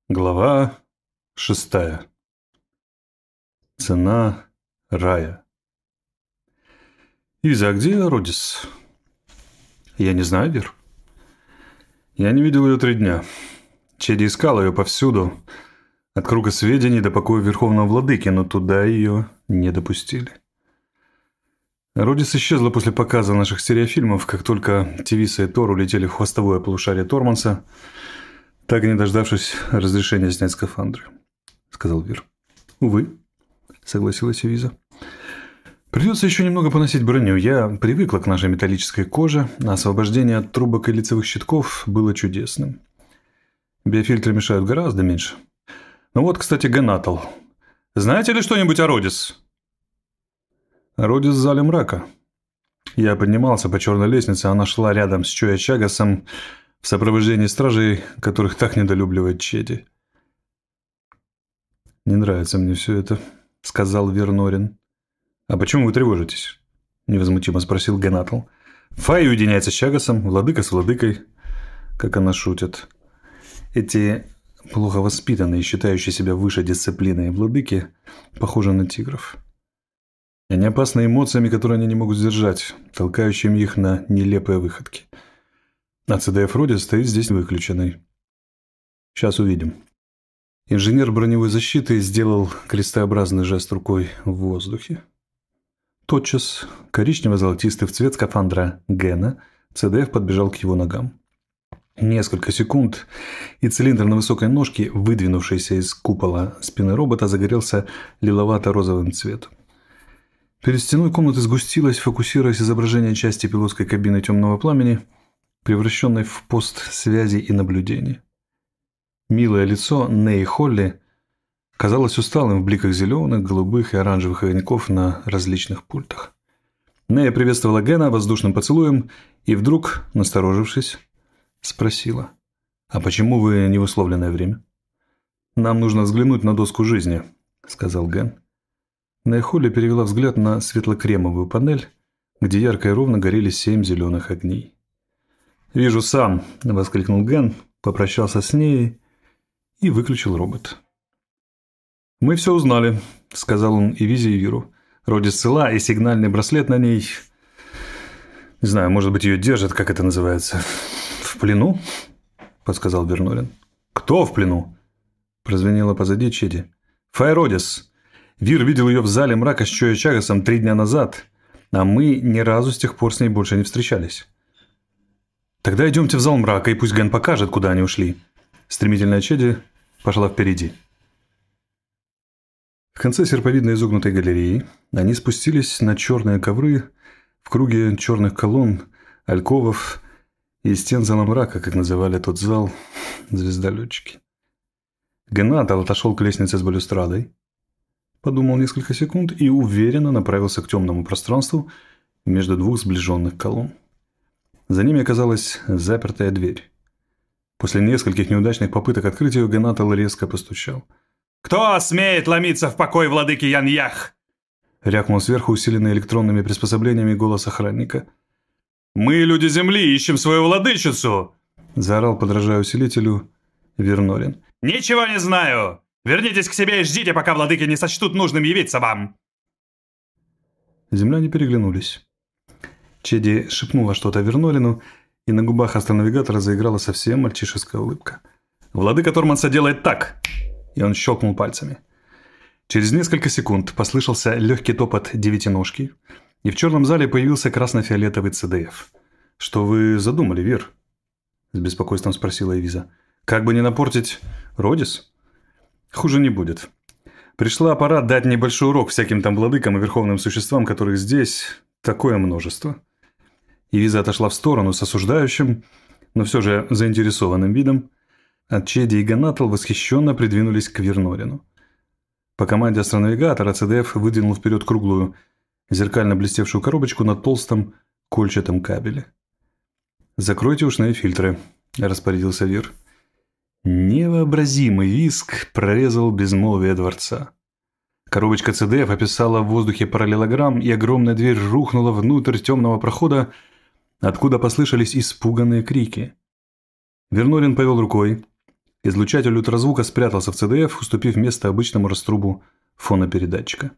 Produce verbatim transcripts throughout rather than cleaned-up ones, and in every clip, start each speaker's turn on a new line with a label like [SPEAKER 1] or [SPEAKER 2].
[SPEAKER 1] Глава шестая. Цена рая. Иза, а где Родис? Я не знаю, Вир. Я не видел ее три дня. Чеди искал ее повсюду. От круга сведений до покоя Верховного Владыки, но туда ее не допустили. Родис исчезла после показа наших стереофильмов, как только Тивиса и Тор улетели в хвостовое полушарие Торманса, так и не дождавшись разрешения снять скафандры, — сказал Вир. — Увы, — согласилась Виза. — Придется еще немного поносить броню. Я привыкла к нашей металлической коже, а освобождение от трубок и лицевых щитков было чудесным. Биофильтры мешают гораздо меньше. Ну вот, кстати, Генатал. Знаете ли что-нибудь о Родис? Родис в зале мрака. Я поднимался по черной лестнице, она шла рядом с Чоя Чагасом, в сопровождении стражей, которых так недолюбливает Чеди. «Не нравится мне все это», — сказал Вернорин. «А почему вы тревожитесь?» — невозмутимо спросил Генатал. «Фай уединяется с Чагасом, владыка с владыкой». Как она шутит. Эти плохо воспитанные, считающие себя выше дисциплины владыки, похожи на тигров. Они опасны эмоциями, которые они не могут сдержать, толкающими их на нелепые выходки. А ЦДФ Родис стоит здесь выключенный. Сейчас увидим. Инженер броневой защиты сделал крестообразный жест рукой в воздухе. Тотчас, коричнево-золотистый в цвет скафандра Гена, ЦДФ подбежал к его ногам. Несколько секунд, и цилиндр на высокой ножке, выдвинувшийся из купола спины робота, загорелся лиловато-розовым цветом. Перед стеной комнаты сгустилось, фокусируясь изображение части пилотской кабины темного пламени, превращенной в пост связи и наблюдения. Милое лицо Неи Холли казалось усталым в бликах зеленых, голубых и оранжевых огоньков на различных пультах. Нея приветствовала Гена воздушным поцелуем и вдруг, насторожившись, спросила: «А почему вы не в условленное время?» «Нам нужно взглянуть на доску жизни», — сказал Ген. Нея Холли перевела взгляд на светло-кремовую панель, где ярко и ровно горели семь зеленых огней. «Вижу сам», — воскликнул Ген, попрощался с ней и выключил робот. «Мы все узнали», — сказал он и Визе, и Виру. «Родис цела, и сигнальный браслет на ней... Не знаю, может быть, ее держат, как это называется. В плену?» — подсказал Вернорин. «Кто в плену?» — прозвенело позади Чеди. «Фай Родис. Вир видел ее в зале мрака с Чоя Чагасом три дня назад, а мы ни разу с тех пор с ней больше не встречались». «Тогда идемте в зал мрака, и пусть Ген покажет, куда они ушли». Стремительная Чеди пошла впереди. В конце серповидной изогнутой галереи они спустились на черные ковры в круге черных колонн, альковов и стен зала мрака, как называли тот зал звездолетчики. Генатал отошел к лестнице с балюстрадой, подумал несколько секунд и уверенно направился к темному пространству между двух сближенных колонн. За ними оказалась запертая дверь. После нескольких неудачных попыток открыть ее, Генатал резко постучал. «Кто смеет ломиться в покой владыки Яньях?» — рявкнул сверху усиленный электронными приспособлениями голос охранника. «Мы, люди Земли, ищем свою владычицу!» — заорал, подражая усилителю, Вернорин. «Ничего не знаю! Вернитесь к себе и ждите, пока владыки не сочтут нужным явиться вам!» Земляне переглянулись. Чеди шепнула что-то Вернорину, и на губах астронавигатора заиграла совсем мальчишеская улыбка. «Владыка Торманса делает так!» И он щелкнул пальцами. Через несколько секунд послышался легкий топот девятиножки, и в черном зале появился красно-фиолетовый ЦДФ. «Что вы задумали, Вир?» — с беспокойством спросила Эвиза. «Как бы не напортить Родис?» «Хуже не будет. Пришла пора дать небольшой урок всяким там владыкам и верховным существам, которых здесь такое множество». Эвиза отошла в сторону с осуждающим, но все же заинтересованным видом. А Чеди и Генатал восхищенно придвинулись к Вернорину. По команде астронавигатора ЦДФ выдвинул вперед круглую, зеркально блестевшую коробочку на толстом кольчатом кабеле. «Закройте ушные фильтры», — распорядился Вир. Невообразимый визг прорезал безмолвие дворца. Коробочка ЦДФ описала в воздухе параллелограмм, и огромная дверь рухнула внутрь темного прохода, откуда послышались испуганные крики. Вернорин повел рукой, Излучатель ультразвука спрятался в ЦДФ, уступив место обычному раструбу фонопередатчика.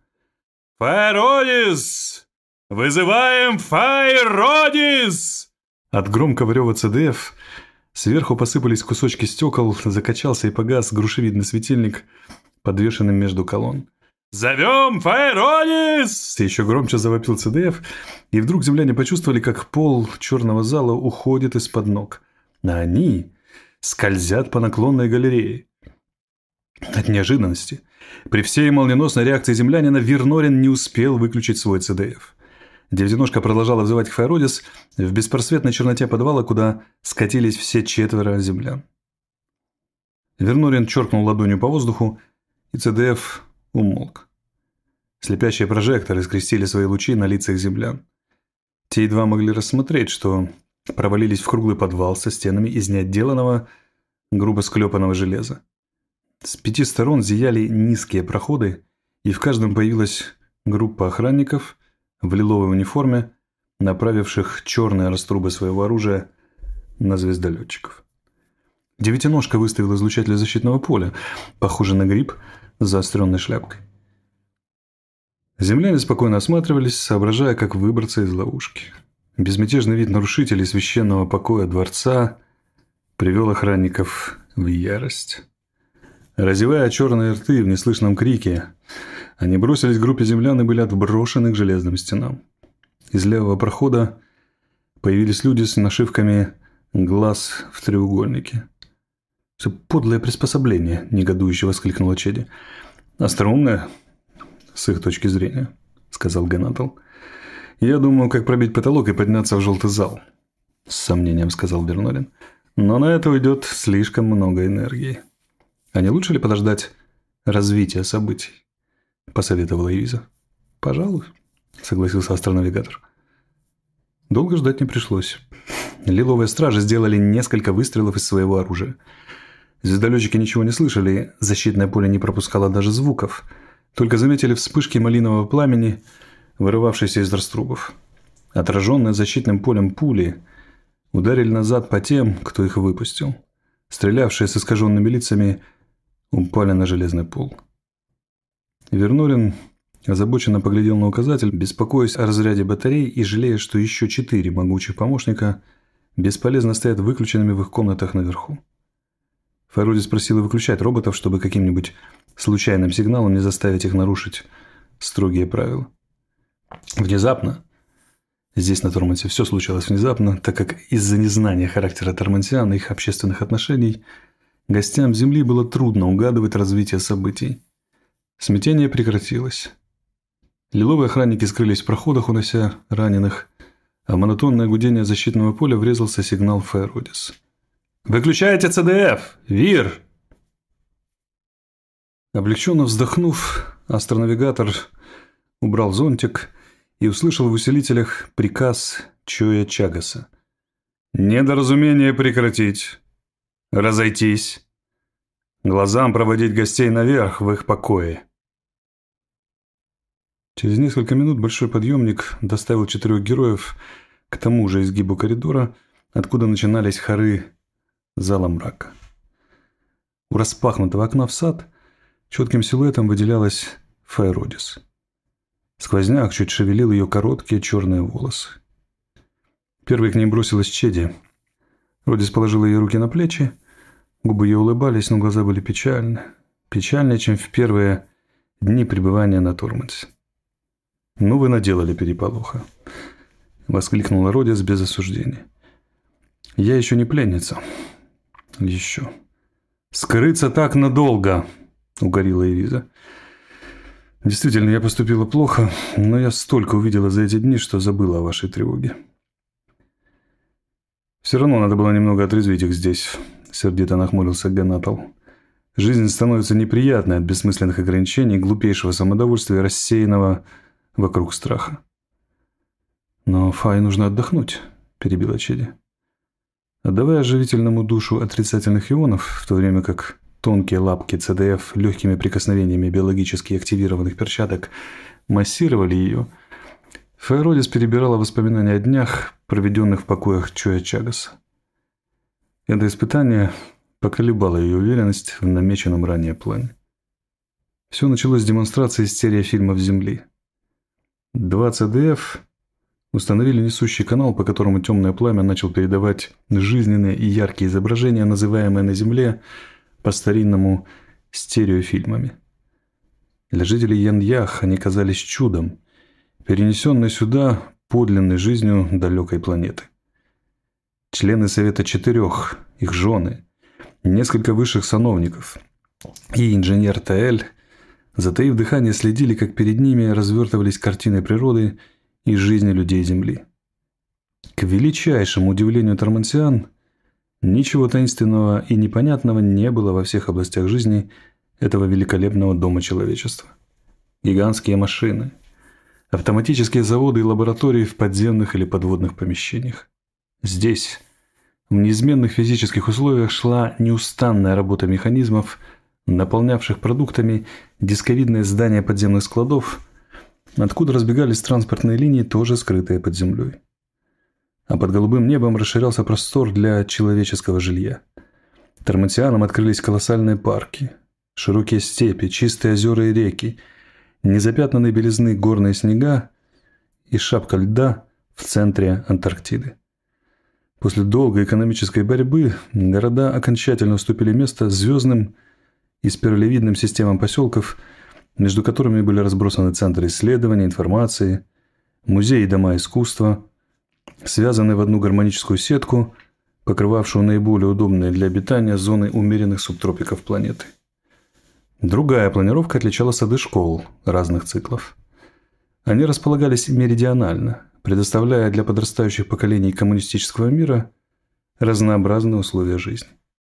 [SPEAKER 1] «Файродис! Вызываем Файродис!» От громкого рева ЦДФ сверху посыпались кусочки стекол, закачался и погас грушевидный светильник, подвешенный между колонн. «Зовем Файродис!» Еще громче завопил ЦДФ, и вдруг земляне почувствовали, как пол черного зала уходит из-под ног, а они скользят по наклонной галерее. От неожиданности, при всей молниеносной реакции землянина, Вернорин не успел выключить свой ЦДФ. Девятиножка продолжала взывать к Файродис в беспросветной черноте подвала, куда скатились все четверо землян. Вернорин чёркнул ладонью по воздуху, и ЦДФ умолк. Слепящие прожекторы скрестили свои лучи на лицах землян. Те едва могли рассмотреть, что провалились в круглый подвал со стенами из неотделанного, грубо склепанного железа. С пяти сторон зияли низкие проходы, и в каждом появилась группа охранников в лиловой униформе, направивших черные раструбы своего оружия на звездолетчиков. Девятиножка выставил излучатель защитного поля, похожий на гриб с заостренной шляпкой. Земляне спокойно осматривались, соображая, как выбраться из ловушки. Безмятежный вид нарушителей священного покоя дворца привел охранников в ярость. Разевая черные рты в неслышном крике, они бросились к группе землян и были отброшены к железным стенам. Из левого прохода появились люди с нашивками «Глаз в треугольнике». «Все подлое приспособление», – негодующе воскликнула Чеди. «Остроумное, с их точки зрения», – сказал Генатл. «Я думаю, как пробить потолок и подняться в желтый зал», – с сомнением сказал Вернорин. «Но на это уйдет слишком много энергии». «А не лучше ли подождать развития событий?» – посоветовала Эвиза. «Пожалуй», – согласился астронавигатор. Долго ждать не пришлось. Лиловые стражи сделали несколько выстрелов из своего оружия. Звездолетчики ничего не слышали, защитное поле не пропускало даже звуков, только заметили вспышки малинового пламени, вырывавшиеся из раструбов. Отраженные защитным полем пули ударили назад по тем, кто их выпустил. Стрелявшие с искаженными лицами упали на железный пол. Вернорин озабоченно поглядел на указатель, беспокоясь о разряде батарей и жалея, что еще четыре могучих помощника бесполезно стоят выключенными в их комнатах наверху. Файродис просила выключать роботов, чтобы каким-нибудь случайным сигналом не заставить их нарушить строгие правила. Внезапно, здесь на Тормансе все случилось внезапно, так как из-за незнания характера тормансиан и их общественных отношений гостям Земли было трудно угадывать развитие событий. Смятение прекратилось. Лиловые охранники скрылись в проходах, унося раненых, а в монотонное гудение защитного поля врезался сигнал Файродис. «Выключайте ЦДФ! Вир!» Облегченно вздохнув, астронавигатор убрал зонтик и услышал в усилителях приказ Чоя Чагаса. «Недоразумение прекратить. Разойтись. Глазам проводить гостей наверх в их покое». Через несколько минут большой подъемник доставил четырех героев к тому же изгибу коридора, откуда начинались хоры зала мрака. У распахнутого окна в сад четким силуэтом выделялась Файродис. Сквозняк чуть шевелил ее короткие черные волосы. Первой к ней бросилась Чеди. Родис положила ей руки на плечи, губы ее улыбались, но глаза были печальны. Печальнее, чем в первые дни пребывания на Тормансе. «Ну вы наделали переполоха», — воскликнула Родис без осуждения. «Я еще не пленница. Еще. Скрыться так надолго», — угорила Эвиза. «Действительно, я поступила плохо, но я столько увидела за эти дни, что забыла о вашей тревоге». «Все равно надо было немного отрезвить их здесь», — сердито нахмурился Генатл. «Жизнь становится неприятной от бессмысленных ограничений, глупейшего самодовольствия и рассеянного вокруг страха». «Но Фае нужно отдохнуть», — перебила Чеди. «Отдавая оживительному душу отрицательных ионов, в то время как тонкие лапки ЦДФ легкими прикосновениями биологически активированных перчаток массировали ее, Файродис перебирала воспоминания о днях, проведенных в покоях Чоя Чагаса. Это испытание поколебало ее уверенность в намеченном ранее плане. Все началось с демонстрации стереофильмов Земли. Два Це Дэ Эф установили несущий канал, по которому темное пламя начал передавать жизненные и яркие изображения, называемые на Земле по-старинному стереофильмами. Для жителей Яньях они казались чудом, перенесенной сюда подлинной жизнью далекой планеты. Члены Совета Четырех, их жены, несколько высших сановников и инженер Таэль, затаив дыхание, следили, как перед ними развертывались картины природы и жизни людей Земли. К величайшему удивлению тормансиан, ничего таинственного и непонятного не было во всех областях жизни этого великолепного дома человечества. Гигантские машины, автоматические заводы и лаборатории в подземных или подводных помещениях. Здесь, в неизменных физических условиях, шла неустанная работа механизмов, наполнявших продуктами дисковидные здания подземных складов, откуда разбегались транспортные линии, тоже скрытые под землей. А под голубым небом расширялся простор для человеческого жилья. Тормансианам открылись колоссальные парки, широкие степи, чистые озера и реки, незапятнанные белизны горные снега и шапка льда в центре Антарктиды. После долгой экономической борьбы города окончательно уступили место звездным и спиралевидным системам поселков, между которыми были разбросаны центры исследования, информации, музеи и дома искусства, связанные в одну гармоническую сетку, покрывавшую наиболее удобные для обитания зоны умеренных субтропиков планеты. Другая планировка отличала сады школ разных циклов. Они располагались меридионально, предоставляя для подрастающих поколений коммунистического мира разнообразные условия жизни.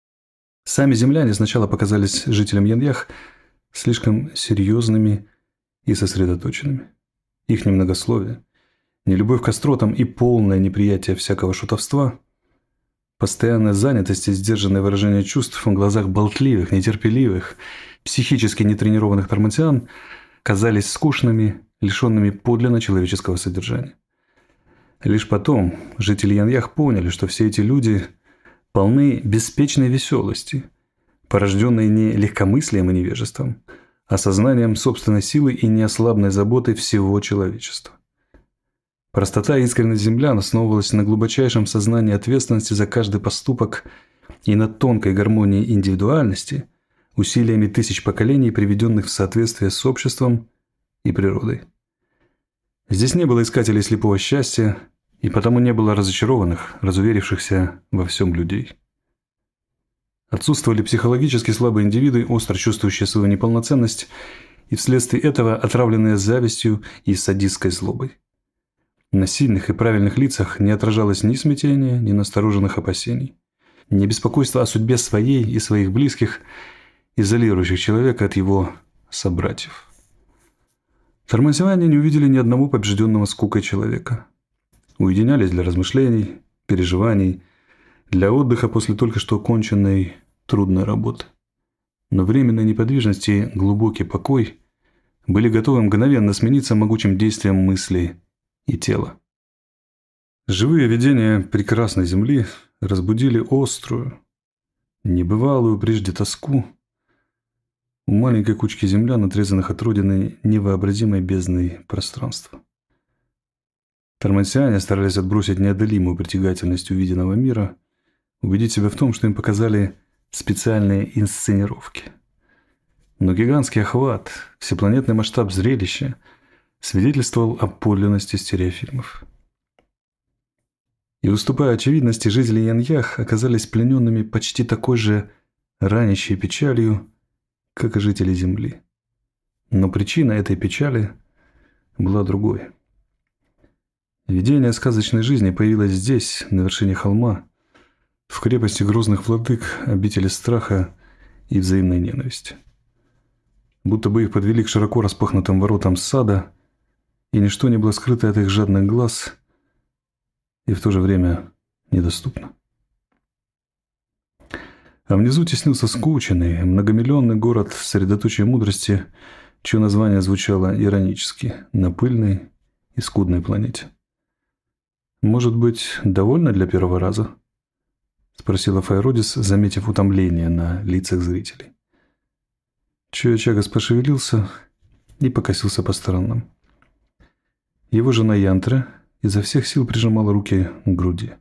[SPEAKER 1] Сами земляне сначала показались жителям Яньях слишком серьезными и сосредоточенными. Их немногословие, нелюбовь к остротам и полное неприятие всякого шутовства, постоянная занятость и сдержанное выражение чувств в глазах болтливых, нетерпеливых, психически нетренированных тормансиан казались скучными, лишенными подлинно человеческого содержания. Лишь потом жители Яньях поняли, что все эти люди полны беспечной веселости, порожденной не легкомыслием и невежеством, а сознанием собственной силы и неослабной заботой всего человечества. Простота и искренность землян основывалась на глубочайшем сознании ответственности за каждый поступок и на тонкой гармонии индивидуальности, усилиями тысяч поколений, приведенных в соответствие с обществом и природой. Здесь не было искателей слепого счастья, и потому не было разочарованных, разуверившихся во всем людей. Отсутствовали психологически слабые индивиды, остро чувствующие свою неполноценность, и вследствие этого отравленные завистью и садистской злобой. На сильных и правильных лицах не отражалось ни смятения, ни настороженных опасений, ни беспокойства о судьбе своей и своих близких, изолирующих человека от его собратьев. Тормансиане не увидели ни одного побежденного скукой человека. Уединялись для размышлений, переживаний, для отдыха после только что оконченной трудной работы. Но временная неподвижность и глубокий покой были готовы мгновенно смениться могучим действием мысли и тела. Живые видения прекрасной земли разбудили острую, небывалую прежде тоску у маленькой кучки землян, отрезанных от родины невообразимой бездной пространства. Тормансиане старались отбросить неодолимую притягательность увиденного мира, убедить себя в том, что им показали специальные инсценировки. Но гигантский охват, всепланетный масштаб зрелища свидетельствовал о подлинности стереофильмов. И, уступая очевидности, жители Яньях оказались плененными почти такой же ранящей печалью, как и жители Земли. Но причина этой печали была другой. Видение сказочной жизни появилось здесь, на вершине холма, в крепости грозных владык, обители страха и взаимной ненависти. Будто бы их подвели к широко распахнутым воротам сада, и ничто не было скрыто от их жадных глаз и в то же время недоступно. А внизу теснился скученный, многомиллионный город средоточия мудрости, чье название звучало иронически, на пыльной и скудной планете. «Может быть, довольно для первого раза?» – спросила Файродис, заметив утомление на лицах зрителей. Чуя-Чагас пошевелился и покосился по сторонам. Его жена Янтра изо всех сил прижимала руки к груди.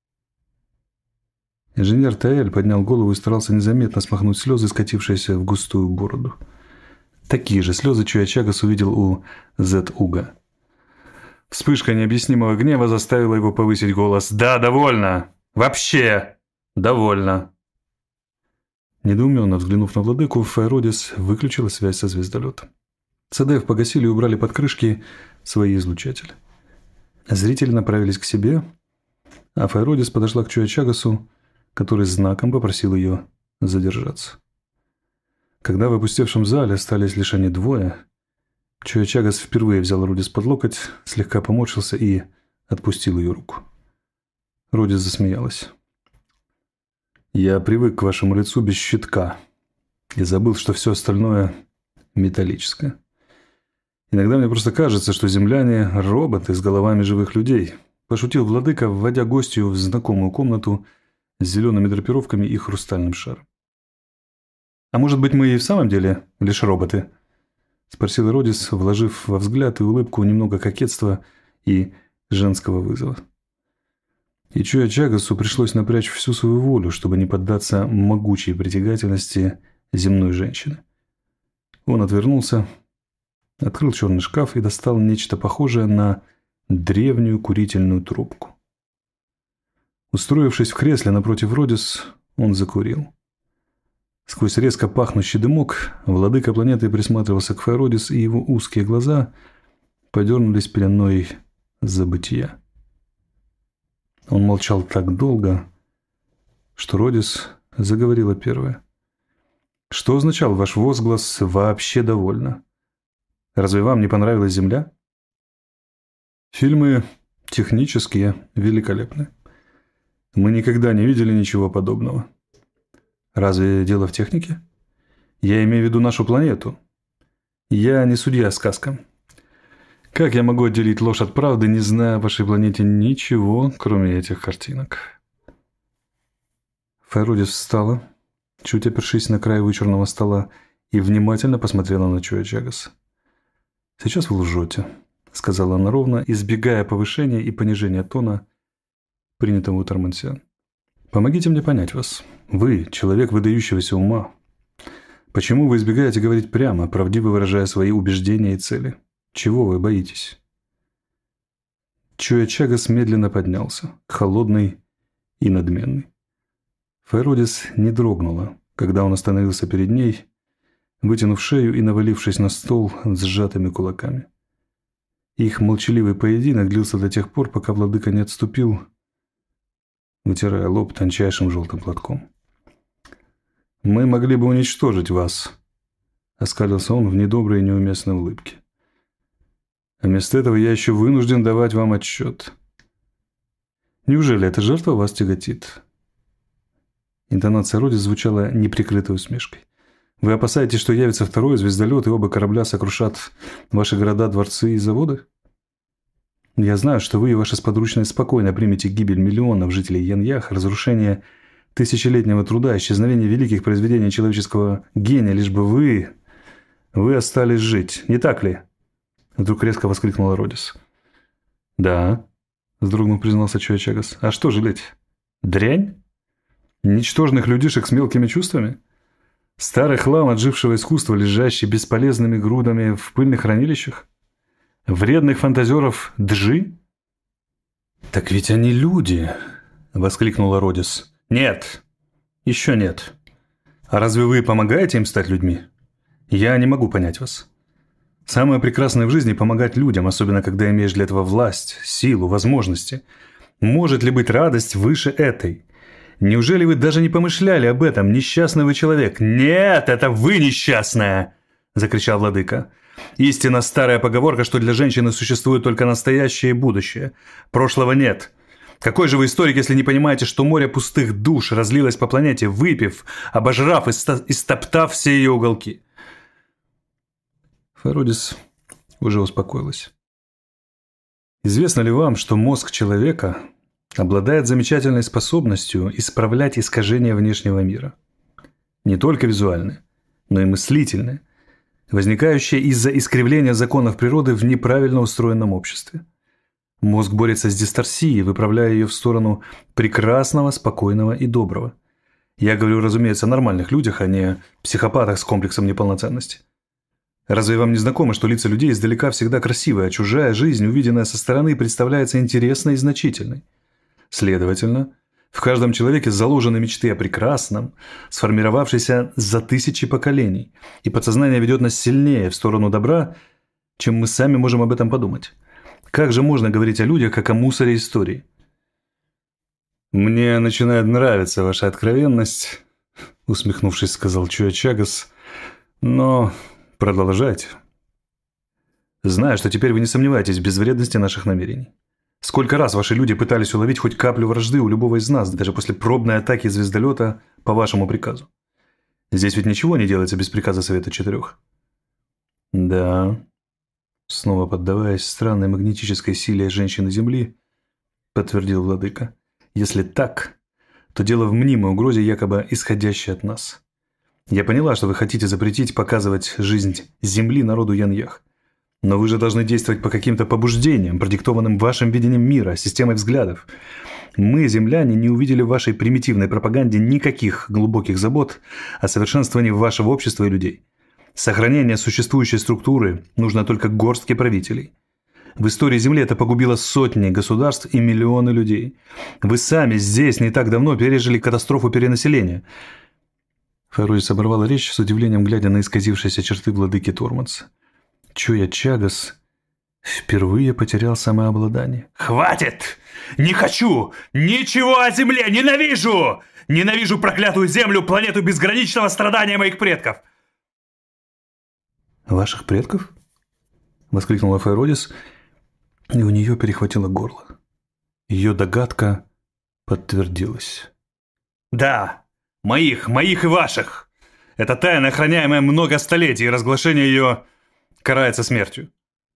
[SPEAKER 1] Инженер Таэль поднял голову и старался незаметно смахнуть слезы, скатившиеся в густую бороду. Такие же слезы Чуя-Чагас увидел у Зет-Уга. Вспышка необъяснимого гнева заставила его повысить голос. «Да, довольно! Вообще довольно!» Недоуменно взглянув на владыку, Файродис выключила связь со звездолетом. ЦДФ погасили и убрали под крышки свои излучатели. Зрители направились к себе, а Файродис подошла к Чуя-Чагасу, который знаком попросил ее задержаться. Когда в опустевшем зале остались лишь они двое, Чуя-Чагас впервые взял Родис под локоть, слегка поморщился и отпустил ее руку. Родис засмеялась. «Я привык к вашему лицу без щитка и забыл, что все остальное металлическое. Иногда мне просто кажется, что земляне – роботы с головами живых людей», – пошутил владыка, вводя гостью в знакомую комнату с зелеными драпировками и хрустальным шаром. «А может быть, мы и в самом деле лишь роботы?» – спросил Родис, вложив во взгляд и улыбку немного кокетства и женского вызова. И Чуя-Чагасу пришлось напрячь всю свою волю, чтобы не поддаться могучей притягательности земной женщины. Он отвернулся, открыл черный шкаф и достал нечто похожее на древнюю курительную трубку. Устроившись в кресле напротив Родис, он закурил. Сквозь резко пахнущий дымок владыка планеты присматривался к Файродис, и его узкие глаза подернулись пеленой забытия. Он молчал так долго, что Родис заговорила первая. «Что означал ваш возглас «вообще довольно»? Разве вам не понравилась Земля?» «Фильмы технические, великолепны. Мы никогда не видели ничего подобного». «Разве дело в технике? Я имею в виду нашу планету. Я не судья сказкам. Как я могу отделить ложь от правды, не зная о вашей планете ничего, кроме этих картинок?» Файродис встала, чуть опершись на край вычурного стола, и внимательно посмотрела на Чуя-Чагаса. «Сейчас вы лжете», — сказала она ровно, избегая повышения и понижения тона, принятого у Тормансиан. «Помогите мне понять вас. Вы — человек выдающегося ума. Почему вы избегаете говорить прямо, правдиво выражая свои убеждения и цели? Чего вы боитесь?» Чуя-Чагас медленно поднялся, холодный и надменный. Файродис не дрогнула, когда он остановился перед ней, вытянув шею и навалившись на стол с сжатыми кулаками. Их молчаливый поединок длился до тех пор, пока владыка не отступил, вытирая лоб тончайшим желтым платком. «Мы могли бы уничтожить вас», — оскалился он в недоброй и неуместной улыбке. «А вместо этого я еще вынужден давать вам отчет. Неужели эта жертва вас тяготит?» Интонация Родис звучала неприкрытой усмешкой. «Вы опасаетесь, что явится второй звездолет, и оба корабля сокрушат ваши города, дворцы и заводы? Я знаю, что вы и ваши сподручные спокойно примете гибель миллионов жителей Яньях, разрушение тысячелетнего труда, исчезновение великих произведений человеческого гения, лишь бы вы... вы остались жить, не так ли?» Вдруг резко воскликнула Родис. «Да», — вздрогнув, признался Чуя-Чагас. «А что жалеть? Дрянь? Ничтожных людишек с мелкими чувствами? Старый хлам отжившего искусства, лежащий бесполезными грудами в пыльных хранилищах? Вредных фантазеров Джи?» «Так ведь они люди!» — воскликнула Родис. «Нет, еще нет. А разве вы помогаете им стать людьми? Я не могу понять вас. Самое прекрасное в жизни — помогать людям, особенно когда имеешь для этого власть, силу, возможности. Может ли быть радость выше этой? Неужели вы даже не помышляли об этом, несчастный вы человек?» «Нет, это вы несчастная!» — закричал владыка. «Истинно старая поговорка, что для женщины существует только настоящее и будущее. Прошлого нет. Какой же вы историк, если не понимаете, что море пустых душ разлилось по планете, выпив, обожрав и истоптав все ее уголки?» Файродис уже успокоилась. «Известно ли вам, что мозг человека обладает замечательной способностью исправлять искажения внешнего мира. Не только визуальные, но и мыслительные, возникающие из-за искривления законов природы в неправильно устроенном обществе. Мозг борется с дисторсией, выправляя ее в сторону прекрасного, спокойного и доброго. Я говорю, разумеется, о нормальных людях, а не психопатах с комплексом неполноценности. Разве вам не знакомо, что лица людей издалека всегда красивые, а чужая жизнь, увиденная со стороны, представляется интересной и значительной? Следовательно, в каждом человеке заложены мечты о прекрасном, сформировавшиеся за тысячи поколений, и подсознание ведет нас сильнее в сторону добра, чем мы сами можем об этом подумать. Как же можно говорить о людях, как о мусоре истории? «Мне начинает нравиться ваша откровенность», — усмехнувшись, сказал Чуачагас, — «но продолжайте. Знаю, что теперь вы не сомневаетесь в безвредности наших намерений. Сколько раз ваши люди пытались уловить хоть каплю вражды у любого из нас, даже после пробной атаки звездолета по вашему приказу. Здесь ведь ничего не делается без приказа Совета Четырех». «Да», снова поддаваясь странной магнетической силе женщины Земли, подтвердил владыка. «Если так, то дело в мнимой угрозе, якобы исходящей от нас. Я поняла, что вы хотите запретить показывать жизнь Земли народу Яньях. Но вы же должны действовать по каким-то побуждениям, продиктованным вашим видением мира, системой взглядов. Мы, земляне, не увидели в вашей примитивной пропаганде никаких глубоких забот о совершенствовании вашего общества и людей. Сохранение существующей структуры нужно только горстке правителей. В истории Земли это погубило сотни государств и миллионы людей. Вы сами здесь не так давно пережили катастрофу перенаселения». Файродис оборвала речь с удивлением, глядя на исказившиеся черты владыки Торманса. Чуачагас впервые потерял самообладание. «Хватит! Не хочу! Ничего о Земле! Ненавижу! Ненавижу проклятую Землю, планету безграничного страдания моих предков!» «Ваших предков?» — воскликнула Файродис, и у нее перехватило горло. Ее догадка подтвердилась. «Да, моих, моих и ваших! Это тайна, охраняемая много столетий, и разглашение ее карается смертью».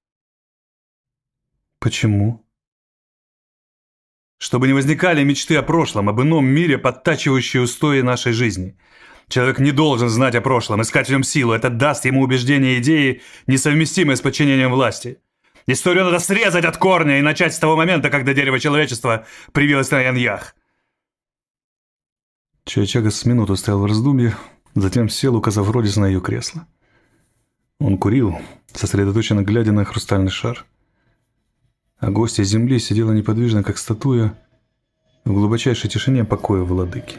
[SPEAKER 1] «Почему?» «Чтобы не возникали мечты о прошлом, об ином мире, подтачивающие устои нашей жизни. Человек не должен знать о прошлом, искать в нем силу. Это даст ему убеждения и идеи, несовместимые с подчинением власти. Историю надо срезать от корня и начать с того момента, когда дерево человечества привилось на Яньях». Чуачагас с минуту стоял в раздумье, затем сел, указав Родис на ее кресло. Он курил, сосредоточенно глядя на хрустальный шар. А гостья Земли сидела неподвижно, как статуя, в глубочайшей тишине покоя владыки.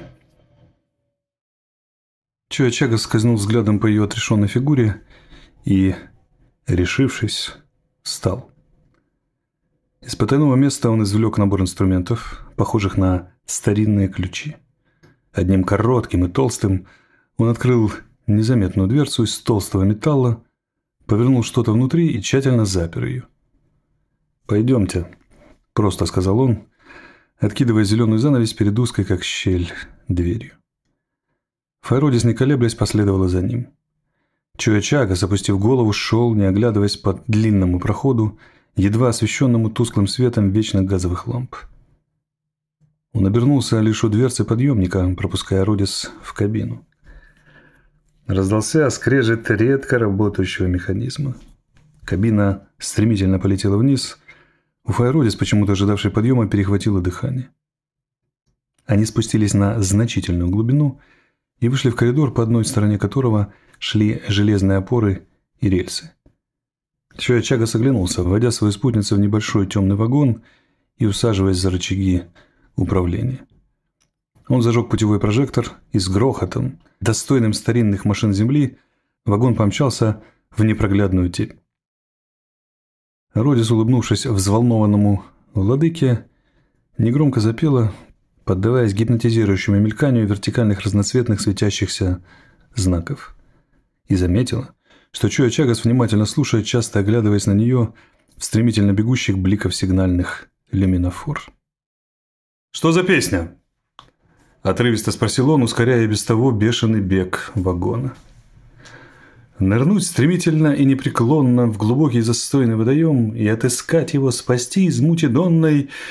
[SPEAKER 1] Чуачагас скользнул взглядом по ее отрешенной фигуре и, решившись, встал. Из потайного места он извлек набор инструментов, похожих на старинные ключи. Одним коротким и толстым он открыл незаметную дверцу из толстого металла, повернул что-то внутри и тщательно запер ее. «Пойдемте», – просто сказал он, откидывая зеленую занавесь перед узкой, как щель, дверью. Файродис, не колеблясь, последовала за ним. Чуачагас, опустив голову, шел, не оглядываясь, по длинному проходу, едва освещенному тусклым светом вечных газовых ламп. Он обернулся лишь у дверцы подъемника, пропуская Родис в кабину. Раздался скрежет редко работающего механизма. Кабина стремительно полетела вниз. У Файродис, почему-то ожидавшей подъема, перехватило дыхание. Они спустились на значительную глубину и вышли в коридор, по одной стороне которого шли железные опоры и рельсы. Чуачагас оглянулся, вводя свою спутницу в небольшой темный вагон и усаживаясь за рычаги управления. Он зажег путевой прожектор, и с грохотом, достойным старинных машин Земли, вагон помчался в непроглядную тень. Родис, улыбнувшись взволнованному владыке, негромко запела, поддаваясь гипнотизирующему мельканию вертикальных разноцветных светящихся знаков, и заметила, что Чуачагас внимательно слушает, часто оглядываясь на нее в стремительно бегущих бликов сигнальных люминофор. «Что за песня?» – отрывисто спросил он, ускоряя без того бешеный бег вагона. Нырнуть стремительно и непреклонно в глубокий застойный водоем и отыскать его, спасти из мути донной,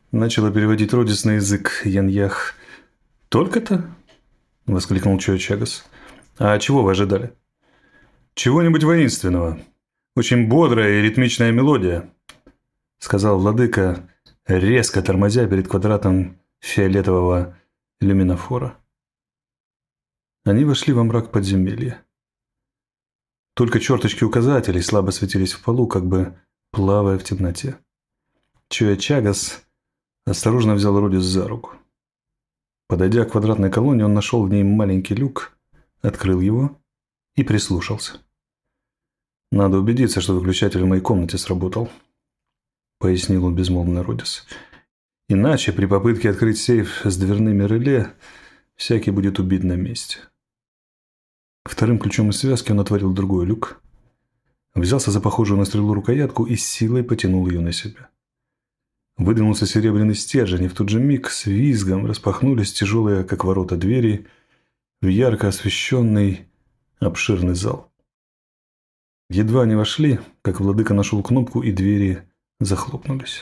[SPEAKER 1] Начала переводить Родис на язык Яньях. «Только-то?» – воскликнул Чоя Чагас. «А чего вы ожидали?» «Чего-нибудь воинственного. Очень бодрая и ритмичная мелодия», – сказал владыка, резко тормозя перед квадратом фиолетового люминофора. Они вошли во мрак подземелья. Только черточки указателей слабо светились в полу, как бы плавая в темноте. Чоя Чагас осторожно взял Родис за руку. Подойдя к квадратной колонне, он нашел в ней маленький люк, открыл его и прислушался. «Надо убедиться, что выключатель в моей комнате сработал», — пояснил он безмолвно Родис. «Иначе при попытке открыть сейф с дверными реле всякий будет убит на месте». Вторым ключом из связки он отворил другой люк, взялся за похожую на стрелу рукоятку и с силой потянул ее на себя. Выдвинулся серебряный стержень, и в тот же миг с визгом распахнулись тяжелые, как ворота, двери в ярко освещенный обширный зал. Едва они вошли, как владыка нашел кнопку, и двери захлопнулись.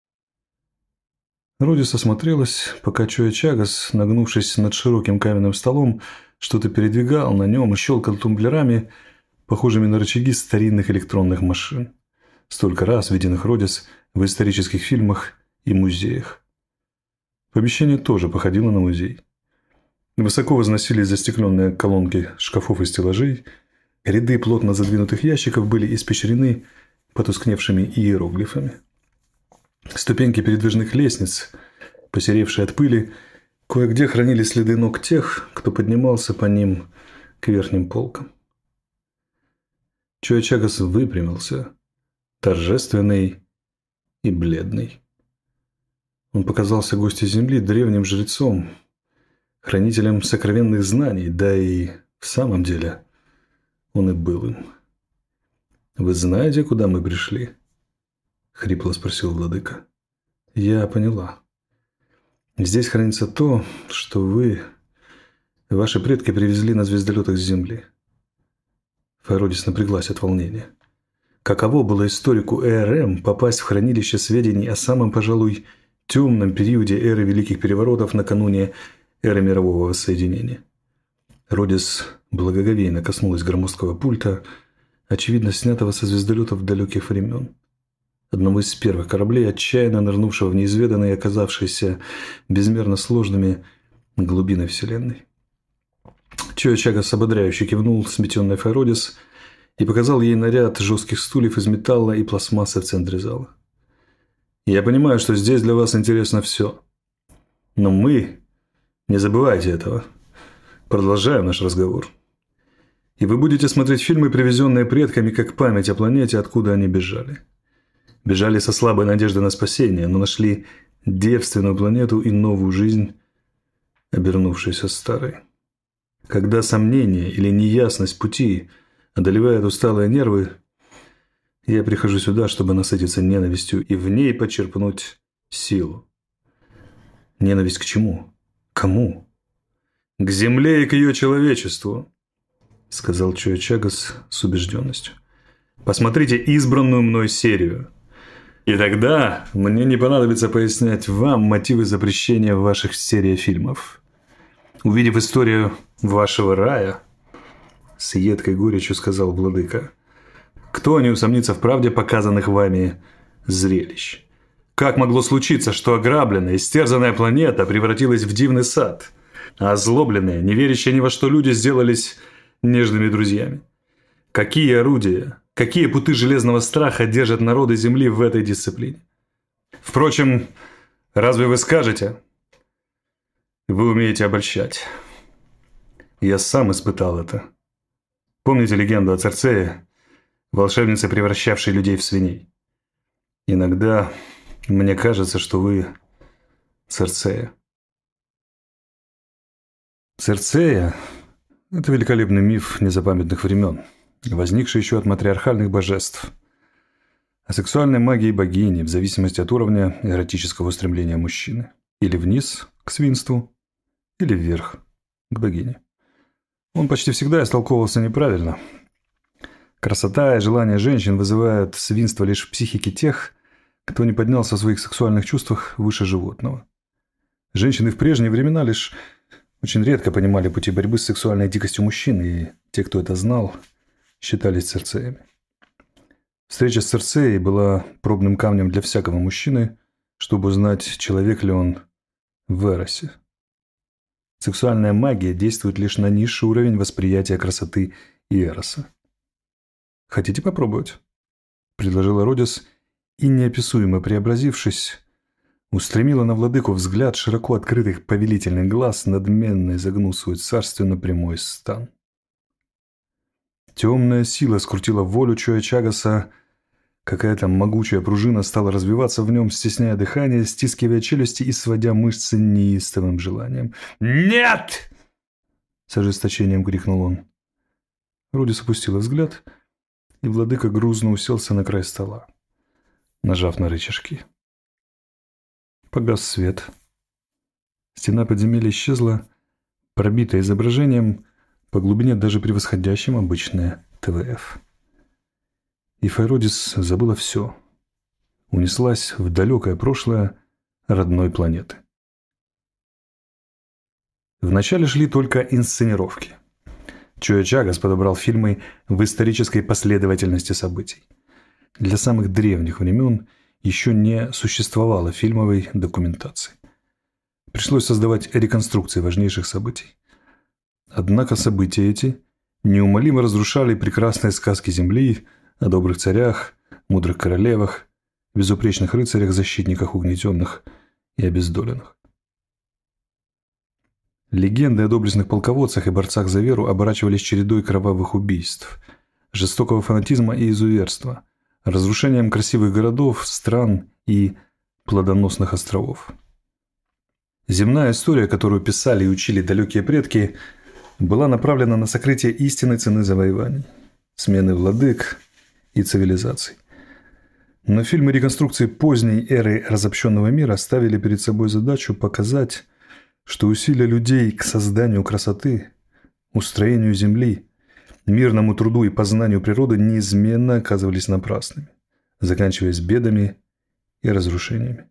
[SPEAKER 1] Родис осмотрелась, пока Чоя Чагас, нагнувшись над широким каменным столом, что-то передвигал на нем и щелкал тумблерами, похожими на рычаги старинных электронных машин, столько раз виденных Родис в исторических фильмах и музеях. Помещение тоже походило на музей. Высоко возносились застекленные колонки шкафов и стеллажей, ряды плотно задвинутых ящиков были испещрены потускневшими иероглифами. Ступеньки передвижных лестниц, посеревшие от пыли, кое-где хранили следы ног тех, кто поднимался по ним к верхним полкам. Чоя Чагас выпрямился, торжественный и бледный. Он показался гостю земли древним жрецом, хранителем сокровенных знаний, да и в самом деле он и был им. «Вы знаете, куда мы пришли?» — хрипло спросил владыка. «Я поняла. Здесь хранится то, что вы, ваши предки, привезли на звездолетах с Земли». Файродис напряглась от волнения. Каково было историку ЭРМ попасть в хранилище сведений о самом, пожалуй, темном периоде эры Великих Переворотов накануне эры мирового воссоединения? Родис благоговейно коснулась громоздкого пульта, очевидно снятого со звездолетов далеких времен. Одного из первых кораблей, отчаянно нырнувшего в неизведанные и оказавшиеся безмерно сложными глубины Вселенной. Чоя Чагас ободряюще кивнул сметенной Файродис и показал ей наряд жестких стульев из металла и пластмассы в центре зала. «Я понимаю, что здесь для вас интересно все. Но мы, не забывайте этого, продолжаем наш разговор. И вы будете смотреть фильмы, привезенные предками, как память о планете, откуда они бежали. Бежали со слабой надеждой на спасение, но нашли девственную планету и новую жизнь, обернувшуюся старой. Когда сомнение или неясность пути одолевает усталые нервы, я прихожу сюда, чтобы насытиться ненавистью и в ней почерпнуть силу. Ненависть к чему? Кому? К земле и к ее человечеству», — сказал Чоя Чагас с убежденностью. «Посмотрите избранную мной серию. И тогда мне не понадобится пояснять вам мотивы запрещения ваших сериефильмов. Увидев историю вашего рая, с едкой горечью сказал владыка, кто не усомнится в правде показанных вами зрелищ? Как могло случиться, что ограбленная, истерзанная планета превратилась в дивный сад, а озлобленные, не верящие ни во что люди сделались нежными друзьями? Какие орудия, какие путы железного страха держат народы Земли в этой дисциплине? Впрочем, разве вы скажете? Вы умеете обольщать. Я сам испытал это. Помните легенду о Церцее, волшебнице, превращавшей людей в свиней? Иногда мне кажется, что вы Церцея. Церцея – это великолепный миф незапамятных времен, возникший еще от матриархальных божеств, о сексуальной магии богини в зависимости от уровня эротического устремления мужчины. Или вниз к свинству, или вверх к богине. Он почти всегда истолковывался неправильно. Красота и желание женщин вызывают свинство лишь в психике тех, кто не поднялся в своих сексуальных чувствах выше животного. Женщины в прежние времена лишь очень редко понимали пути борьбы с сексуальной дикостью мужчин, и те, кто это знал, считались Цирцеями. Встреча с Цирцеей была пробным камнем для всякого мужчины, чтобы узнать, человек ли он в Эросе. Сексуальная магия действует лишь на низший уровень восприятия красоты и Эроса. «Хотите попробовать?» – предложила Родис, и, неописуемо преобразившись, устремила на владыку взгляд широко открытых повелительных глаз, надменно изогнул свой царственно прямой стан. Темная сила скрутила волю Чоячагаса, какая-то могучая пружина стала развиваться в нем, стесняя дыхание, стискивая челюсти и сводя мышцы неистовым желанием. «Нет!» – с ожесточением крикнул он. Родис опустила взгляд, и владыка грузно уселся на край стола, нажав на рычажки. Погас свет. Стена подземелья исчезла, пробитая изображением, по глубине даже превосходящим обычное ТВФ. И Файродис забыла все. Унеслась в далекое прошлое родной планеты. Вначале шли только инсценировки. Чоячагас подобрал фильмы в исторической последовательности событий. Для самых древних времен еще не существовало фильмовой документации. Пришлось создавать реконструкции важнейших событий. Однако события эти неумолимо разрушали прекрасные сказки Земли о добрых царях, мудрых королевах, безупречных рыцарях, защитниках угнетенных и обездоленных. Легенды о доблестных полководцах и борцах за веру оборачивались чередой кровавых убийств, жестокого фанатизма и изуверства, разрушением красивых городов, стран и плодоносных островов. Земная история, которую писали и учили далекие предки, была направлена на сокрытие истинной цены завоеваний, смены владык и цивилизаций. Но фильмы реконструкции поздней эры разобщенного мира ставили перед собой задачу показать, что усилия людей к созданию красоты, устроению Земли, мирному труду и познанию природы неизменно оказывались напрасными, заканчиваясь бедами и разрушениями.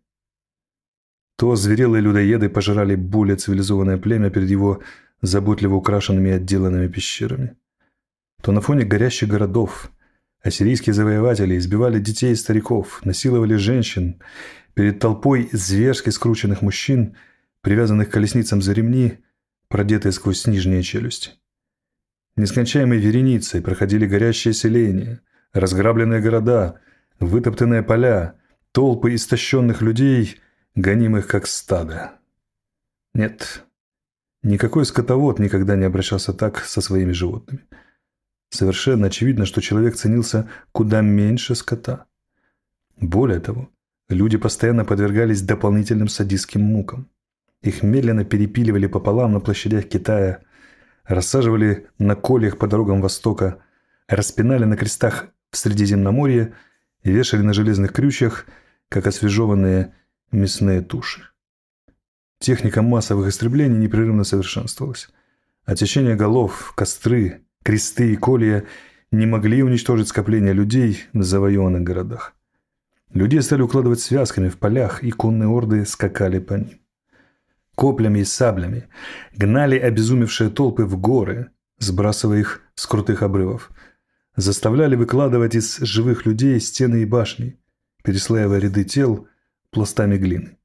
[SPEAKER 1] То зверелые людоеды пожирали более цивилизованное племя перед его заботливо украшенными и отделанными пещерами, то на фоне горящих городов ассирийские завоеватели избивали детей и стариков, насиловали женщин перед толпой зверски скрученных мужчин, привязанных к колесницам за ремни, продетые сквозь нижние челюсти. Нескончаемой вереницей проходили горящие селения, разграбленные города, вытоптанные поля, толпы истощенных людей, гонимых как стадо. Нет, никакой скотовод никогда не обращался так со своими животными. Совершенно очевидно, что человек ценился куда меньше скота. Более того, люди постоянно подвергались дополнительным садистским мукам. Их медленно перепиливали пополам на площадях Китая, рассаживали на кольях по дорогам Востока, распинали на крестах в Средиземноморье и вешали на железных крючьях, как освежеванные мясные туши. Техника массовых истреблений непрерывно совершенствовалась. Отсечение голов, костры, кресты и колья не могли уничтожить скопление людей в завоеванных городах. Людей стали укладывать связками в полях, и конные орды скакали по ним. Копьями и саблями гнали обезумевшие толпы в горы, сбрасывая их с крутых обрывов. Заставляли выкладывать из живых людей стены и башни, переслаивая ряды тел пластами глины.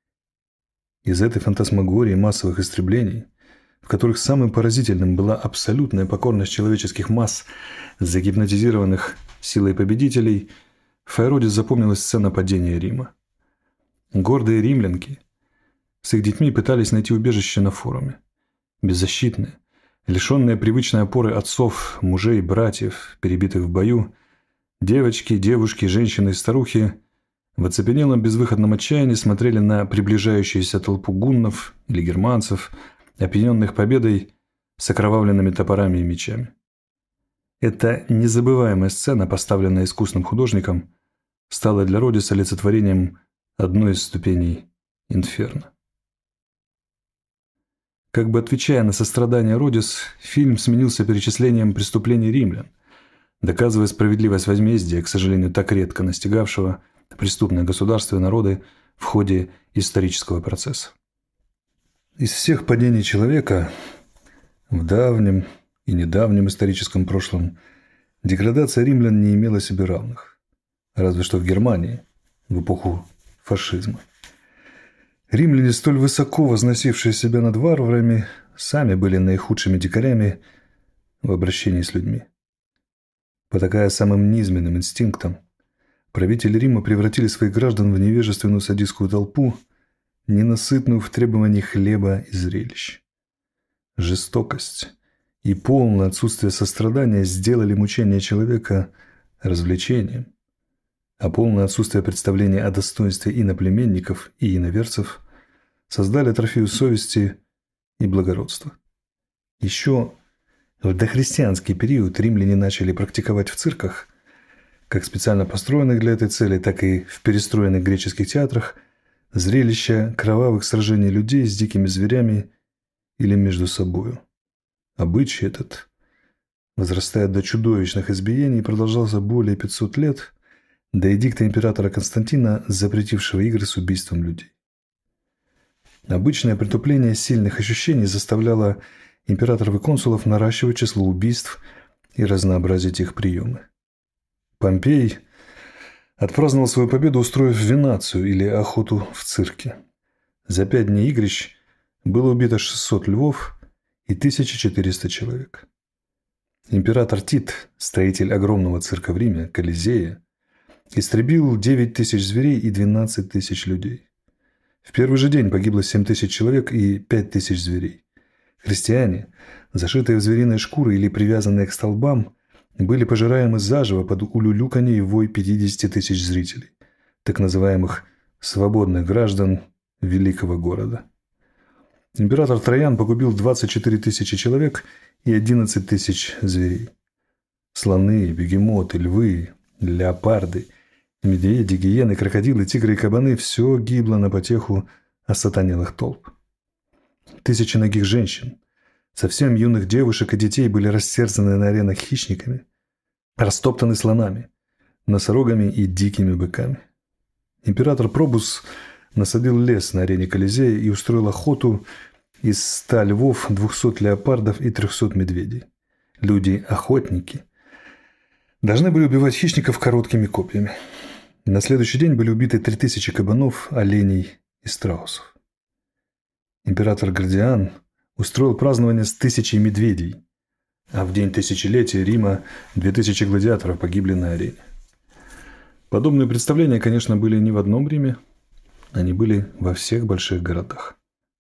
[SPEAKER 1] Из этой фантасмагории массовых истреблений, в которых самым поразительным была абсолютная покорность человеческих масс, загипнотизированных силой победителей, Файродис запомнилась сцена падения Рима. Гордые римлянки с их детьми пытались найти убежище на форуме. Беззащитные, лишенные привычной опоры отцов, мужей, братьев, перебитых в бою, девочки, девушки, женщины и старухи в оцепенелом безвыходном отчаянии смотрели на приближающуюся толпу гуннов или германцев, опьяненных победой с окровавленными топорами и мечами. Эта незабываемая сцена, поставленная искусным художником, стала для Родис олицетворением одной из ступеней инферно. Как бы отвечая на сострадание Родис, фильм сменился перечислением преступлений римлян, доказывая справедливость возмездия, к сожалению, так редко настигавшего преступное государство и народы в ходе исторического процесса. Из всех падений человека в давнем и недавнем историческом прошлом деградация римлян не имела себе равных, разве что в Германии в эпоху фашизма. Римляне, столь высоко возносившие себя над варварами, сами были наихудшими дикарями в обращении с людьми. Потакая самым низменным инстинктом, правители Рима превратили своих граждан в невежественную садистскую толпу, ненасытную в требовании хлеба и зрелищ. Жестокость и полное отсутствие сострадания сделали мучение человека развлечением, а полное отсутствие представления о достоинстве иноплеменников и иноверцев создали атрофию совести и благородства. Еще в дохристианский период римляне начали практиковать в цирках, как специально построенных для этой цели, так и в перестроенных греческих театрах, зрелища кровавых сражений людей с дикими зверями или между собою. Обычай этот, возрастая до чудовищных избиений, продолжался более пятисот лет, до эдикта императора Константина, запретившего игры с убийством людей. Обычное притупление сильных ощущений заставляло императоров и консулов наращивать число убийств и разнообразить их приемы. Помпей отпраздновал свою победу, устроив венацию или охоту в цирке. За пять дней игрищ было убито шестьсот львов и тысяча четыреста человек. Император Тит, строитель огромного цирка в Риме, Колизея, истребил девять тысяч зверей и двенадцать тысяч людей. В первый же день погибло семь тысяч человек и пять тысяч зверей. Христиане, зашитые в звериные шкуры или привязанные к столбам, были пожираемы заживо под улюлюканье и вой пятидесяти тысяч зрителей, так называемых «свободных граждан» великого города. Император Троян погубил двадцать четыре тысячи человек и одиннадцать тысяч зверей. Слоны, бегемоты, львы, леопарды, медведи, гиены, крокодилы, тигры и кабаны – все гибло на потеху осатанелых толп. Тысячи нагих женщин, совсем юных девушек и детей были растерзаны на аренах хищниками, растоптаны слонами, носорогами и дикими быками. Император Пробус насадил лес на арене Колизея и устроил охоту из ста львов, двухсот леопардов и трехсот медведей. Люди-охотники должны были убивать хищников короткими копьями. На следующий день были убиты три тысячи кабанов, оленей и страусов. Император Градиан устроил празднование с тысячей медведей, а в день тысячелетия Рима две тысячи гладиаторов погибли на арене. Подобные представления, конечно, были не в одном Риме, они были во всех больших городах.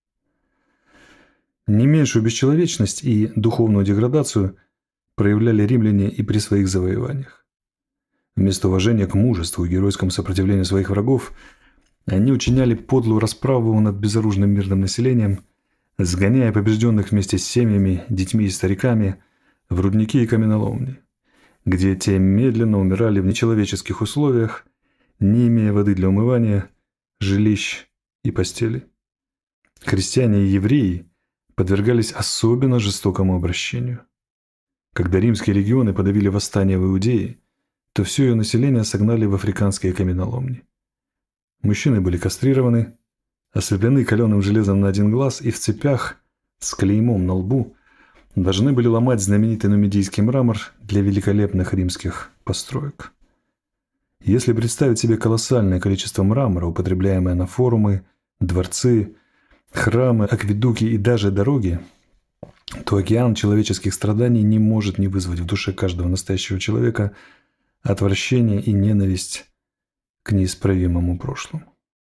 [SPEAKER 1] Не меньшую бесчеловечность и духовную деградацию проявляли римляне и при своих завоеваниях. Вместо уважения к мужеству и геройскому сопротивлению своих врагов, они учиняли подлую расправу над безоружным мирным населением, сгоняя побежденных вместе с семьями, детьми и стариками в рудники и каменоломни, где те медленно умирали в нечеловеческих условиях, не имея воды для умывания, жилищ и постели. Христиане и евреи подвергались особенно жестокому обращению. Когда римские легионы подавили восстание в Иудее, то все ее население согнали в африканские каменоломни. Мужчины были кастрированы, ослеплены каленым железом на один глаз и в цепях с клеймом на лбу должны были ломать знаменитый нумидийский мрамор для великолепных римских построек. Если представить себе колоссальное количество мрамора, употребляемое на форумы, дворцы, храмы, акведуки и даже дороги, то океан человеческих страданий не может не вызвать в душе каждого настоящего человека отвращение и ненависть к неисправимому прошлому.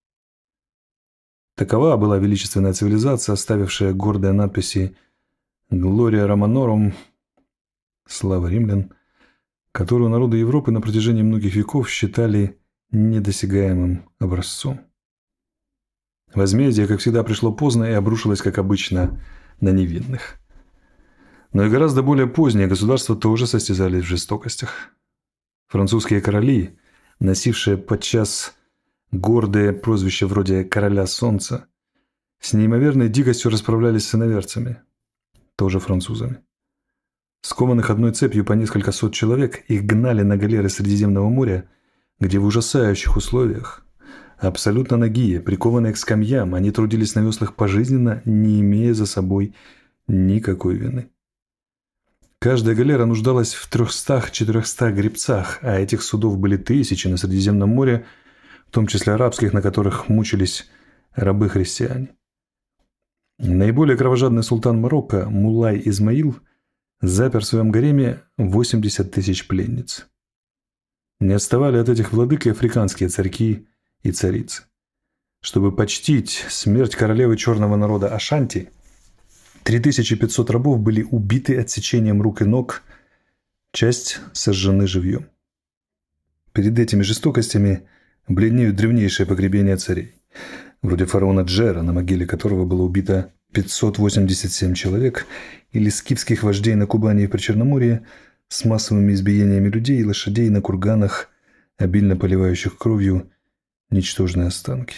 [SPEAKER 1] Такова была величественная цивилизация, оставившая гордые надписи «Gloria Romanorum» – «Слава римлян», которую народы Европы на протяжении многих веков считали недосягаемым образцом. Возмездие, как всегда, пришло поздно и обрушилось, как обычно, на невинных. Но и гораздо более поздние государства тоже состязались в жестокостях. Французские короли, носившие подчас гордые прозвища вроде «короля солнца», с неимоверной дикостью расправлялись с иноверцами, тоже французами. Скованных одной цепью по несколько сот человек, их гнали на галеры Средиземного моря, где в ужасающих условиях, абсолютно нагие, прикованные к скамьям, они трудились на веслах пожизненно, не имея за собой никакой вины. Каждая галера нуждалась в трехстах-четырехстах гребцах, а этих судов были тысячи на Средиземном море, в том числе арабских, на которых мучились рабы-христиане. Наиболее кровожадный султан Марокко Муллай Измаил запер в своем гареме восемьдесят тысяч пленниц. Не отставали от этих владык и африканские царьки и царицы. Чтобы почтить смерть королевы черного народа Ашанти, три тысячи пятьсот рабов были убиты отсечением рук и ног, часть сожжены живьем. Перед этими жестокостями бледнеют древнейшие погребения царей, вроде фараона Джера, на могиле которого было убито пятьсот восемьдесят семь человек, или скифских вождей на Кубани и Причерноморье с массовыми избиениями людей и лошадей на курганах, обильно поливающих кровью ничтожные останки.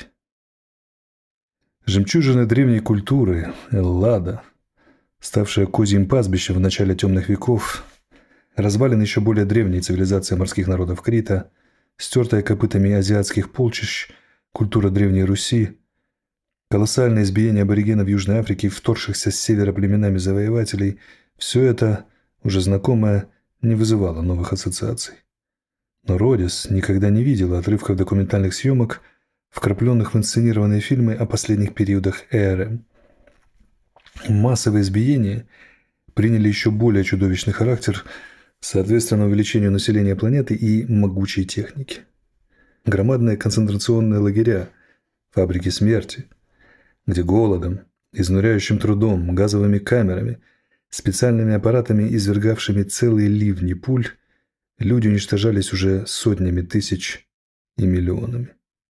[SPEAKER 1] Жемчужины древней культуры Эллада, ставшая козьим пастбищем в начале темных веков, развалины еще более древней цивилизации морских народов Крита, стертая копытами азиатских полчищ, культура Древней Руси, колоссальное избиение аборигенов Южной Африки, вторгшихся с севера племенами завоевателей – все это, уже знакомое, не вызывало новых ассоциаций. Но Родис никогда не видела отрывков документальных съемок, вкрапленных в инсценированные фильмы о последних периодах эры. Массовые избиения приняли еще более чудовищный характер, соответственно увеличению населения планеты и могучей техники. Громадные концентрационные лагеря, фабрики смерти, где голодом, изнуряющим трудом, газовыми камерами, специальными аппаратами, извергавшими целые ливни пуль, люди уничтожались уже сотнями тысяч и миллионами.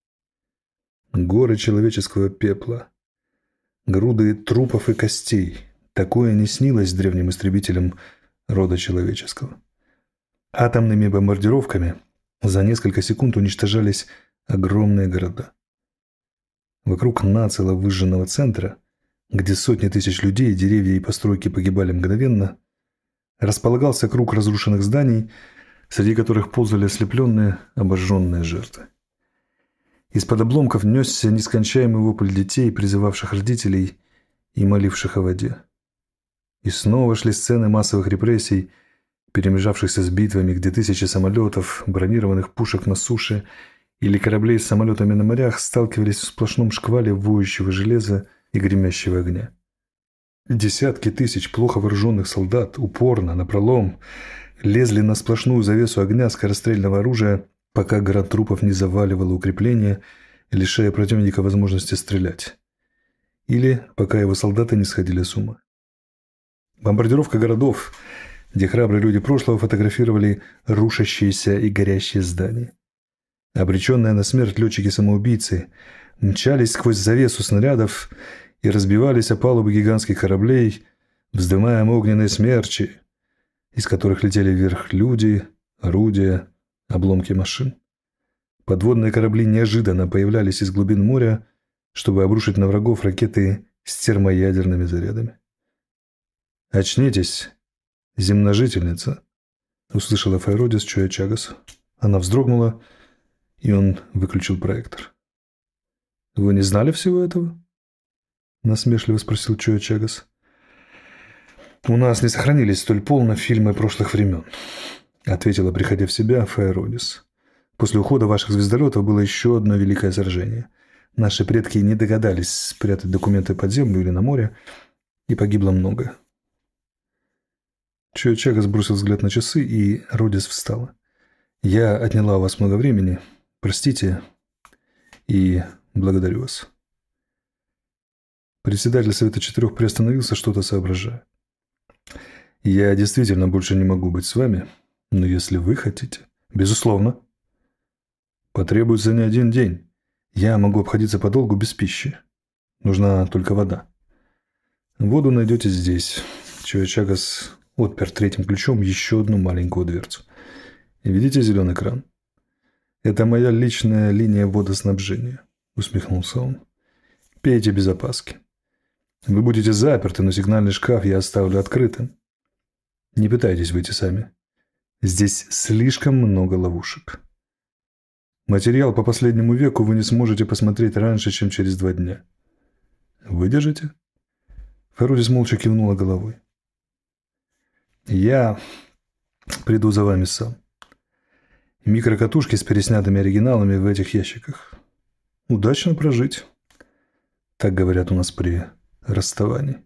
[SPEAKER 1] Горы человеческого пепла, груды трупов и костей – такое не снилось древним истребителям рода человеческого. Атомными бомбардировками за несколько секунд уничтожались огромные города. Вокруг нацело выжженного центра, где сотни тысяч людей, деревья и постройки погибали мгновенно, располагался круг разрушенных зданий, среди которых ползали ослепленные, обожженные жертвы. Из-под обломков несся нескончаемый вопль детей, призывавших родителей и моливших о воде. И снова шли сцены массовых репрессий, перемежавшихся с битвами, где тысячи самолетов, бронированных пушек на суше или кораблей с самолетами на морях сталкивались в сплошном шквале воющего железа и гремящего огня. Десятки тысяч плохо вооруженных солдат упорно, напролом, лезли на сплошную завесу огня скорострельного оружия, пока гора трупов не заваливала укрепления, лишая противника возможности стрелять. Или пока его солдаты не сходили с ума. Бомбардировка городов, где храбрые люди прошлого фотографировали рушащиеся и горящие здания. Обреченные на смерть летчики-самоубийцы мчались сквозь завесу снарядов и разбивались о палубы гигантских кораблей, вздымая огненные смерчи, из которых летели вверх люди, орудия, обломки машин. Подводные корабли неожиданно появлялись из глубин моря, чтобы обрушить на врагов ракеты с термоядерными зарядами. «Очнитесь, земножительница!» — услышала Файродис Чоя Чагас. Она вздрогнула, и он выключил проектор. «Вы не знали всего этого?» — насмешливо спросил Чоя Чагас. «У нас не сохранились столь полно фильмы прошлых времен», — ответила, приходя в себя, Файродис. «После ухода ваших звездолетов было еще одно великое сражение. Наши предки не догадались спрятать документы под землю или на море, и погибло много». Чоя Чагас бросил взгляд на часы, и Родис встала. «Я отняла у вас много времени. Простите и благодарю вас». Председатель Совета Четырех приостановился, что-то соображая. «Я действительно больше не могу быть с вами, но если вы хотите...» «Безусловно. Потребуется не один день. Я могу обходиться подолгу без пищи. Нужна только вода. Воду найдете здесь». Чоя Чагас отпер третьим ключом еще одну маленькую дверцу. «Видите зеленый кран? Это моя личная линия водоснабжения», — усмехнулся он. «Пейте без опаски. Вы будете заперты, но сигнальный шкаф я оставлю открытым. Не пытайтесь выйти сами. Здесь слишком много ловушек». Материал по последнему веку вы не сможете посмотреть раньше, чем через два дня. Выдержите?» Феррудис молча кивнула головой. «Я приду за вами сам. Микрокатушки с переснятыми оригиналами в этих ящиках. Удачно прожить. Так говорят у нас при расставании».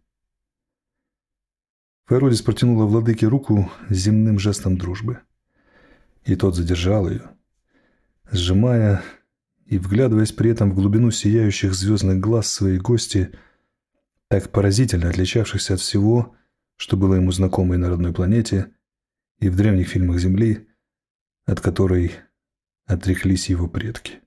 [SPEAKER 1] Феррудис протянула владыке руку с земным жестом дружбы. И тот задержал ее, сжимая и вглядываясь при этом в глубину сияющих звездных глаз своей гости, так поразительно отличавшихся от всего, что было ему знакомо и на родной планете, и в древних фильмах Земли, от которой отреклись его предки.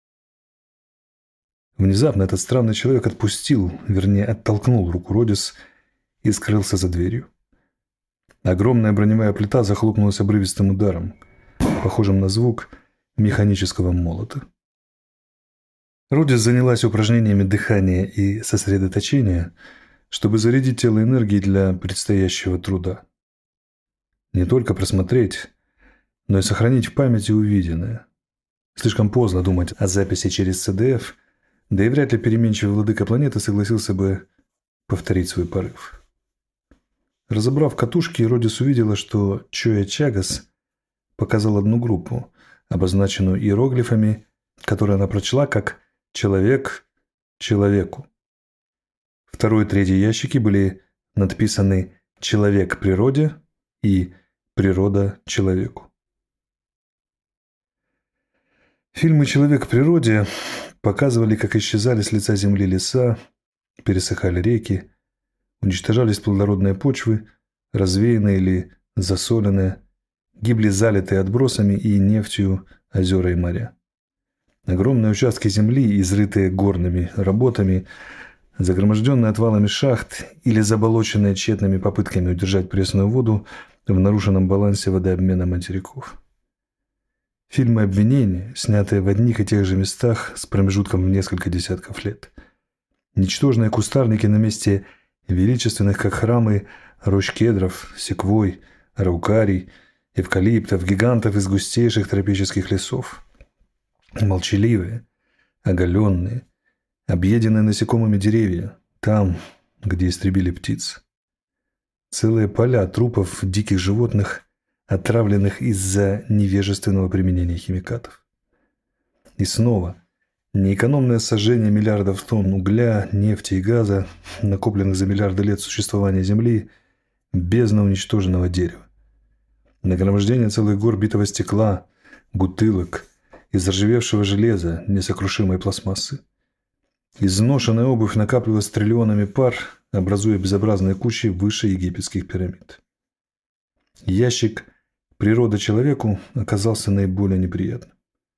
[SPEAKER 1] Внезапно этот странный человек отпустил, вернее, оттолкнул руку Родис и скрылся за дверью. Огромная броневая плита захлопнулась обрывистым ударом, похожим на звук механического молота. Родис занялась упражнениями дыхания и сосредоточения, чтобы зарядить тело энергией для предстоящего труда. Не только просмотреть, но и сохранить в памяти увиденное. Слишком поздно думать о записи через си ди эф, да и вряд ли переменчивый владыка планеты согласился бы повторить свой порыв. Разобрав катушки, Родис увидела, что Чоя Чагас показал одну группу, обозначенную иероглифами, которую она прочла как «человек человеку». Второй и третий ящики были надписаны «человек природе» и «природа человеку». Фильмы «Человек в природе» показывали, как исчезали с лица земли леса, пересыхали реки, уничтожались плодородные почвы, развеянные или засоленные, гибли залитые отбросами и нефтью озера и моря. Огромные участки земли, изрытые горными работами, загроможденные отвалами шахт или заболоченные тщетными попытками удержать пресную воду в нарушенном балансе водообмена материков. Фильмы обвинения, снятые в одних и тех же местах с промежутком в несколько десятков лет. Ничтожные кустарники на месте величественных, как храмы, рощ кедров, секвой, араукарий, эвкалиптов, гигантов из густейших тропических лесов. Молчаливые, оголенные, объеденные насекомыми деревья, там, где истребили птиц. Целые поля трупов диких животных, отравленных из-за невежественного применения химикатов. И снова неэкономное сожжение миллиардов тонн угля, нефти и газа, накопленных за миллиарды лет существования Земли, бездна уничтоженного дерева. Нагромождение целых гор битого стекла, бутылок, из заржавевшего железа, несокрушимой пластмассы. Изношенная обувь накапливалась триллионами пар, образуя безобразные кучи выше египетских пирамид. Ящик «Природа человеку» оказался наиболее неприятным.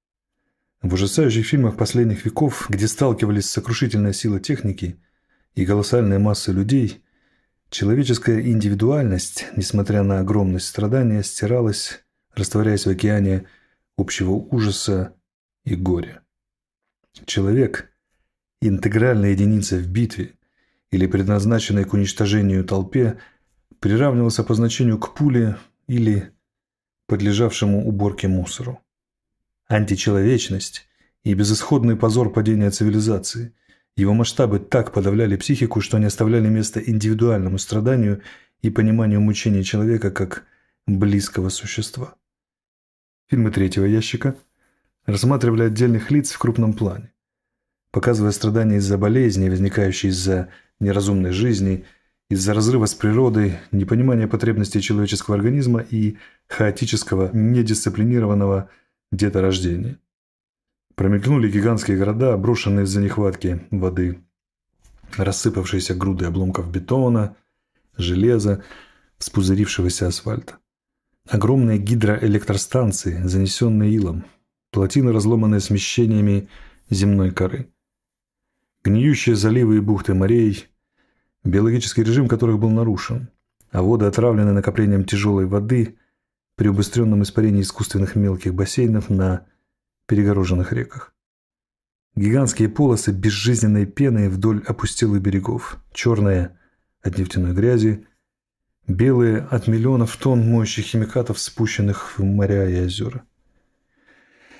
[SPEAKER 1] В ужасающих фильмах последних веков, где сталкивались сокрушительная сила техники и колоссальные массы людей, человеческая индивидуальность, несмотря на огромность страдания, стиралась, растворяясь в океане общего ужаса и горя. Человек – интегральная единица в битве или предназначенной к уничтожению толпе, приравнивался по значению к пуле или подлежавшему уборке мусору. Античеловечность и безысходный позор падения цивилизации. Его масштабы так подавляли психику, что не оставляли места индивидуальному страданию и пониманию мучений человека как близкого существа. Фильмы третьего ящика рассматривали отдельных лиц в крупном плане, показывая страдания из-за болезней, возникающие из-за неразумной жизни, из-за разрыва с природой, непонимания потребностей человеческого организма и хаотического, недисциплинированного деторождения. Промелькнули гигантские города, брошенные из-за нехватки воды, рассыпавшиеся груды обломков бетона, железа, вспузырившегося асфальта. Огромные гидроэлектростанции, занесенные илом, плотины, разломанные смещениями земной коры. Гниющие заливы и бухты морей, биологический режим которых был нарушен, а воды отравлены накоплением тяжелой воды при убыстренном испарении искусственных мелких бассейнов на перегороженных реках. Гигантские полосы безжизненной пены вдоль опустелых берегов, черные от нефтяной грязи, белые от миллионов тонн моющих химикатов, спущенных в моря и озера.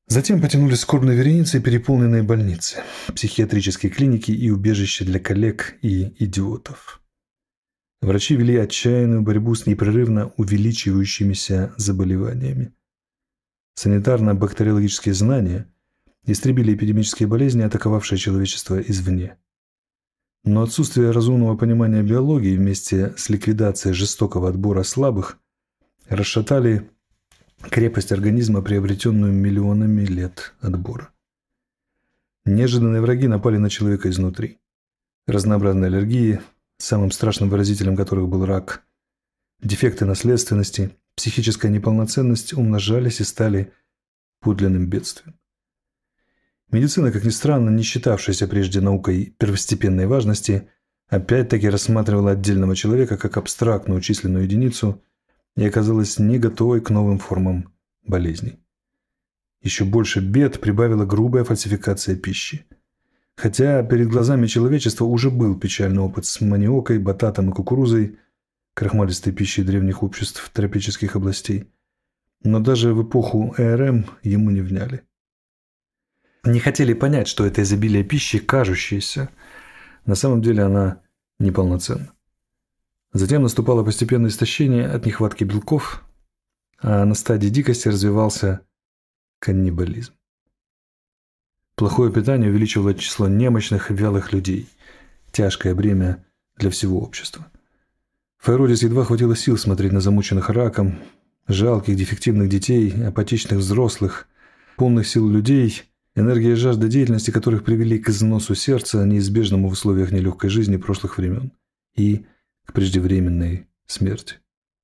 [SPEAKER 1] Затем потянулись скорбные вереницы и переполненные больницы, психиатрические клиники и убежища для коллег и идиотов. Врачи вели отчаянную борьбу с непрерывно увеличивающимися заболеваниями. Санитарно-бактериологические знания истребили эпидемические болезни, атаковавшие человечество извне. Но отсутствие разумного понимания биологии вместе с ликвидацией жестокого отбора слабых расшатали крепость организма, приобретенную миллионами лет отбора. Неожиданные враги напали на человека изнутри. Разнообразные аллергии, самым страшным выразителем которых был рак, дефекты наследственности, психическая неполноценность умножались и стали подлинным бедствием. Медицина, как ни странно, не считавшаяся прежде наукой первостепенной важности, опять-таки рассматривала отдельного человека как абстрактную численную единицу и оказалась не готовой к новым формам болезней. Еще больше бед прибавила грубая фальсификация пищи. Хотя перед глазами человечества уже был печальный опыт с маниокой, бататом и кукурузой, крахмалистой пищей древних обществ тропических областей, но даже в эпоху ЭРМ ему не вняли. Не хотели понять, что это изобилие пищи, кажущееся, на самом деле она неполноценна. Затем наступало постепенное истощение от нехватки белков, а на стадии дикости развивался каннибализм. Плохое питание увеличивало число немощных и вялых людей, тяжкое бремя для всего общества. Файродис едва хватило сил смотреть на замученных раком, жалких дефективных детей, апатичных взрослых, полных сил людей, энергия и жажда деятельности которых привели к износу сердца, неизбежному в условиях нелегкой жизни прошлых времен, и к преждевременной смерти.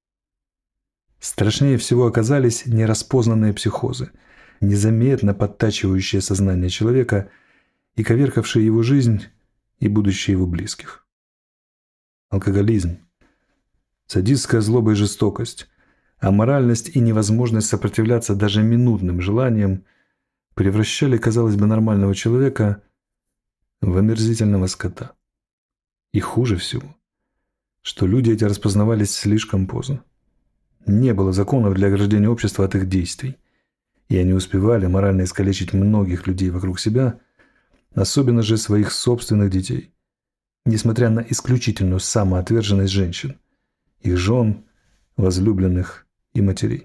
[SPEAKER 1] Страшнее всего оказались нераспознанные психозы, незаметно подтачивающие сознание человека и коверкавшие его жизнь и будущее его близких. Алкоголизм, садистская злоба и жестокость, аморальность и невозможность сопротивляться даже минутным желаниям превращали, казалось бы, нормального человека в омерзительного скота. И хуже всего, что люди эти распознавались слишком поздно. Не было законов для ограждения общества от их действий, и они успевали морально искалечить многих людей вокруг себя, особенно же своих собственных детей, несмотря на исключительную самоотверженность женщин, их жен, возлюбленных и матерей.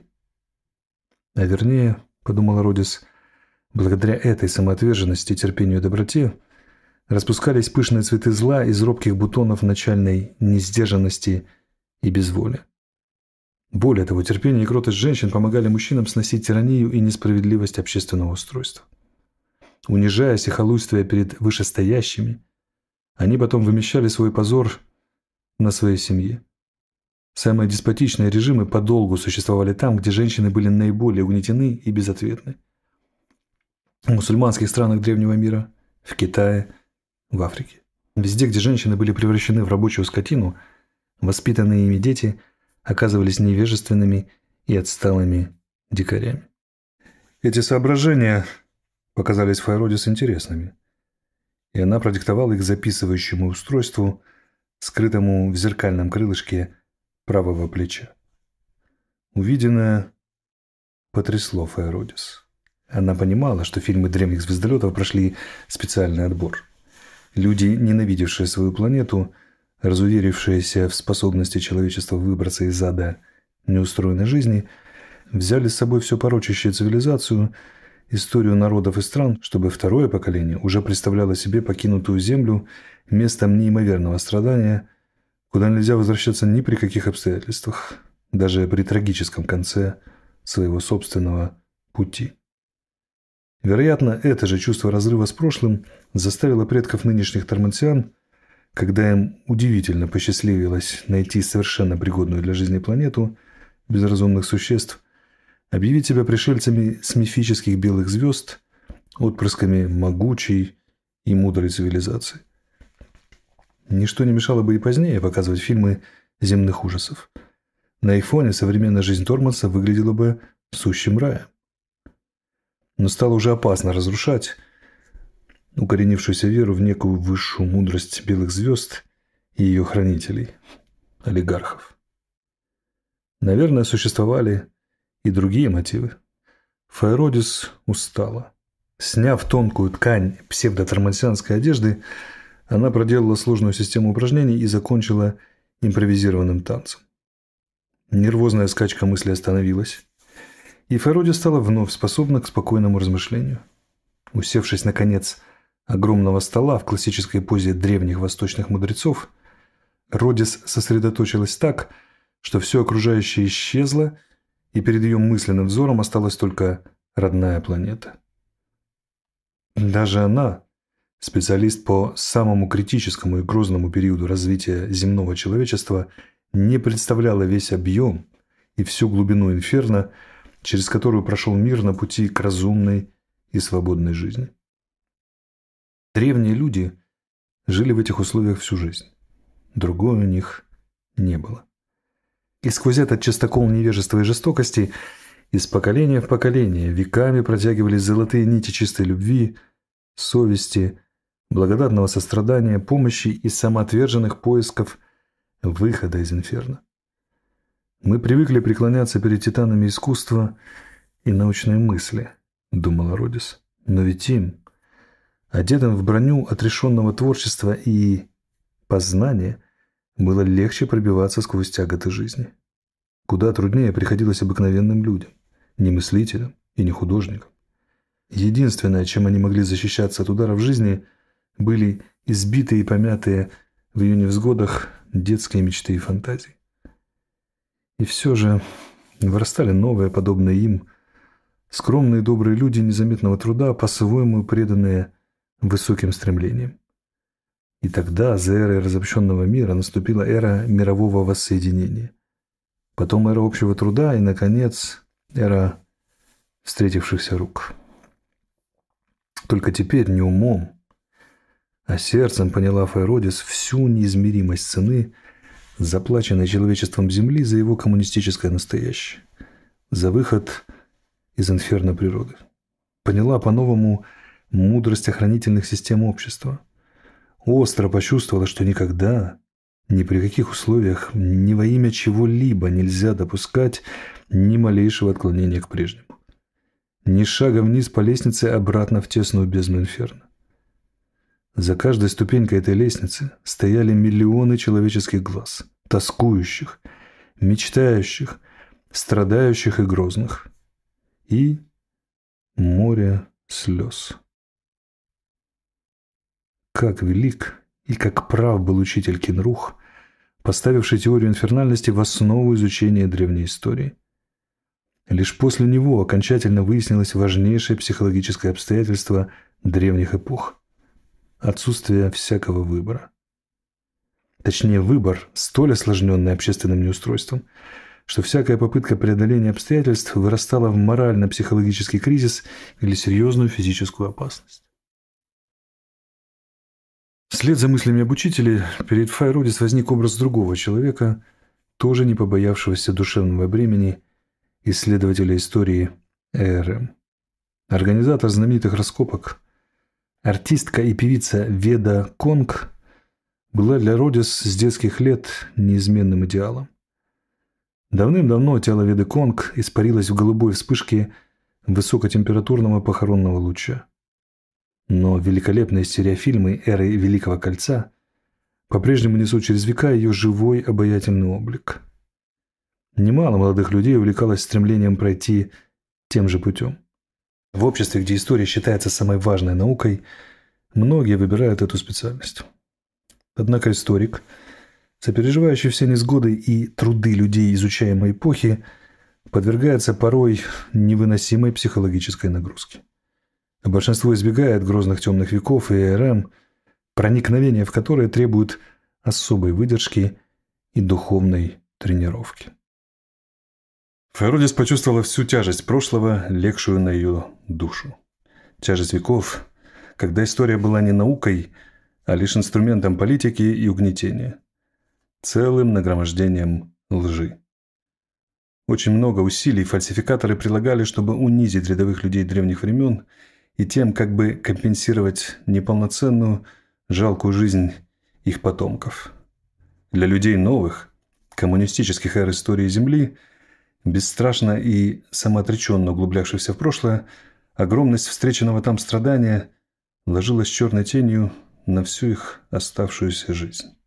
[SPEAKER 1] А вернее, подумал Родис, благодаря этой самоотверженности, терпению и доброте распускались пышные цветы зла из робких бутонов начальной несдержанности и безволия. Более того, терпение и кротость женщин помогали мужчинам сносить тиранию и несправедливость общественного устройства. Унижаясь и халуйствуя перед вышестоящими, они потом вымещали свой позор на своей семье. Самые деспотичные режимы подолгу существовали там, где женщины были наиболее угнетены и безответны. В мусульманских странах древнего мира, в Китае, в Африке. Везде, где женщины были превращены в рабочую скотину, воспитанные ими дети оказывались невежественными и отсталыми дикарями. Эти соображения показались Файродис интересными, и она продиктовала их записывающему устройству, скрытому в зеркальном крылышке правого плеча. Увиденное потрясло Файродис. Она понимала, что фильмы древних звездолетов прошли специальный отбор. Люди, ненавидевшие свою планету, разуверившиеся в способности человечества выбраться из ада неустроенной жизни, взяли с собой все порочащую цивилизацию, историю народов и стран, чтобы второе поколение уже представляло себе покинутую землю местом неимоверного страдания, куда нельзя возвращаться ни при каких обстоятельствах, даже при трагическом конце своего собственного пути. Вероятно, это же чувство разрыва с прошлым заставило предков нынешних тормансиан, когда им удивительно посчастливилось найти совершенно пригодную для жизни планету без разумных существ, объявить себя пришельцами с мифических белых звезд, отпрысками могучей и мудрой цивилизации. Ничто не мешало бы и позднее показывать фильмы земных ужасов. На их фоне современная жизнь Торманса выглядела бы сущим раем. Но стало уже опасно разрушать укоренившуюся веру в некую высшую мудрость белых звезд и ее хранителей, олигархов. Наверное, существовали и другие мотивы. Файродис устала. Сняв тонкую ткань псевдотормансианской одежды, она проделала сложную систему упражнений и закончила импровизированным танцем. Нервозная скачка мысли остановилась, и Файродис стала вновь способна к спокойному размышлению. Усевшись на конец огромного стола в классической позе древних восточных мудрецов, Родис сосредоточилась так, что все окружающее исчезло, и перед ее мысленным взором осталась только родная планета. Даже она, специалист по самому критическому и грозному периоду развития земного человечества, не представляла весь объем и всю глубину инферно, через которую прошел мир на пути к разумной и свободной жизни. Древние люди жили в этих условиях всю жизнь. Другой у них не было. И сквозь этот частокол невежества и жестокости из поколения в поколение веками протягивались золотые нити чистой любви, совести, благодатного сострадания, помощи и самоотверженных поисков выхода из инферно. Мы привыкли преклоняться перед титанами искусства и научной мысли, думала Родис. Но ведь им, одетым в броню отрешенного творчества и познания, было легче пробиваться сквозь тяготы жизни. Куда труднее приходилось обыкновенным людям, не мыслителям и не художникам. Единственное, чем они могли защищаться от ударов жизни, были избитые и помятые в ее невзгодах детские мечты и фантазии. И все же вырастали новые, подобные им, скромные добрые люди незаметного труда, по-своему преданные высоким стремлениям. И тогда за эрой разобщенного мира наступила эра мирового воссоединения. Потом эра общего труда и, наконец, эра встретившихся рук. Только теперь не умом, а сердцем поняла Файродис всю неизмеримость цены, заплаченной человечеством Земли за его коммунистическое настоящее, за выход из инферно природы. Поняла по-новому мудрость охранительных систем общества. Остро почувствовала, что никогда, ни при каких условиях, ни во имя чего-либо нельзя допускать ни малейшего отклонения к прежнему. Ни шага вниз по лестнице обратно в тесную бездну инферно. За каждой ступенькой этой лестницы стояли миллионы человеческих глаз, тоскующих, мечтающих, страдающих и грозных. И море слез. Как велик и как прав был учитель Кинрух, поставивший теорию инфернальности в основу изучения древней истории. Лишь после него окончательно выяснилось важнейшее психологическое обстоятельство древних эпох – отсутствие всякого выбора. Точнее, выбор столь осложненный общественным неустройством, что всякая попытка преодоления обстоятельств вырастала в морально-психологический кризис или серьезную физическую опасность. Вслед за мыслями об учителе перед Файродис возник образ другого человека, тоже не побоявшегося душевного бремени, исследователя истории ЭРМ. Организатор знаменитых раскопок, артистка и певица Веда Конг была для Родис с детских лет неизменным идеалом. Давным-давно тело Веды Конг испарилось в голубой вспышке высокотемпературного похоронного луча. Но великолепные стереофильмы эры Великого Кольца по-прежнему несут через века ее живой обаятельный облик. Немало молодых людей увлекалось стремлением пройти тем же путем. В обществе, где история считается самой важной наукой, многие выбирают эту специальность. Однако историк, сопереживающий все невзгоды и труды людей изучаемой эпохи, подвергается порой невыносимой психологической нагрузке. Большинство избегает грозных темных веков и ЭРМ, проникновение в которые требует особой выдержки и духовной тренировки. Файродис почувствовала всю тяжесть прошлого, легшую на ее душу. Тяжесть веков, когда история была не наукой, а лишь инструментом политики и угнетения, целым нагромождением лжи. Очень много усилий фальсификаторы прилагали, чтобы унизить рядовых людей древних времен и тем как бы компенсировать неполноценную, жалкую жизнь их потомков. Для людей новых, коммунистических эр истории Земли, Бесстрашно и самоотреченно углублявшийся в прошлое, огромность встреченного там страдания ложилась черной тенью на всю их оставшуюся жизнь.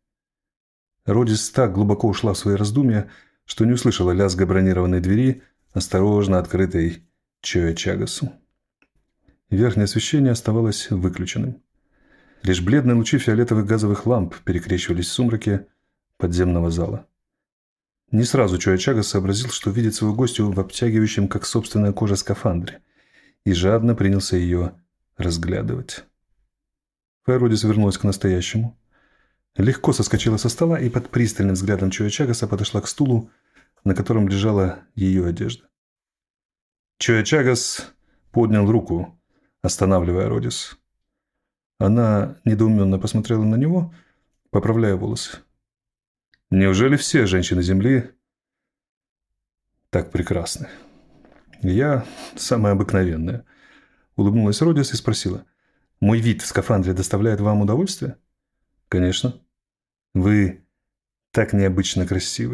[SPEAKER 1] Родис так глубоко ушла в свои раздумья, что не услышала лязга бронированной двери, осторожно открытой Чоя Чагасу. Верхнее освещение оставалось выключенным. Лишь бледные лучи фиолетовых газовых ламп перекрещивались в сумраке подземного зала. Не сразу Чоя Чагас сообразил, что видит свою гостью в обтягивающем, как собственная кожа, скафандре, и жадно принялся ее разглядывать. Файродис вернулась к настоящему, легко соскочила со стола и под пристальным взглядом Чоя Чагаса подошла к стулу, на котором лежала ее одежда. Чоя Чагас поднял руку, останавливая Родис. Она недоуменно посмотрела на него, поправляя волосы. «Неужели все женщины Земли так прекрасны?» «Я самая обыкновенная», — улыбнулась Родис и спросила. «Мой вид в скафандре доставляет вам удовольствие?» «Конечно. Вы так необычно красивы».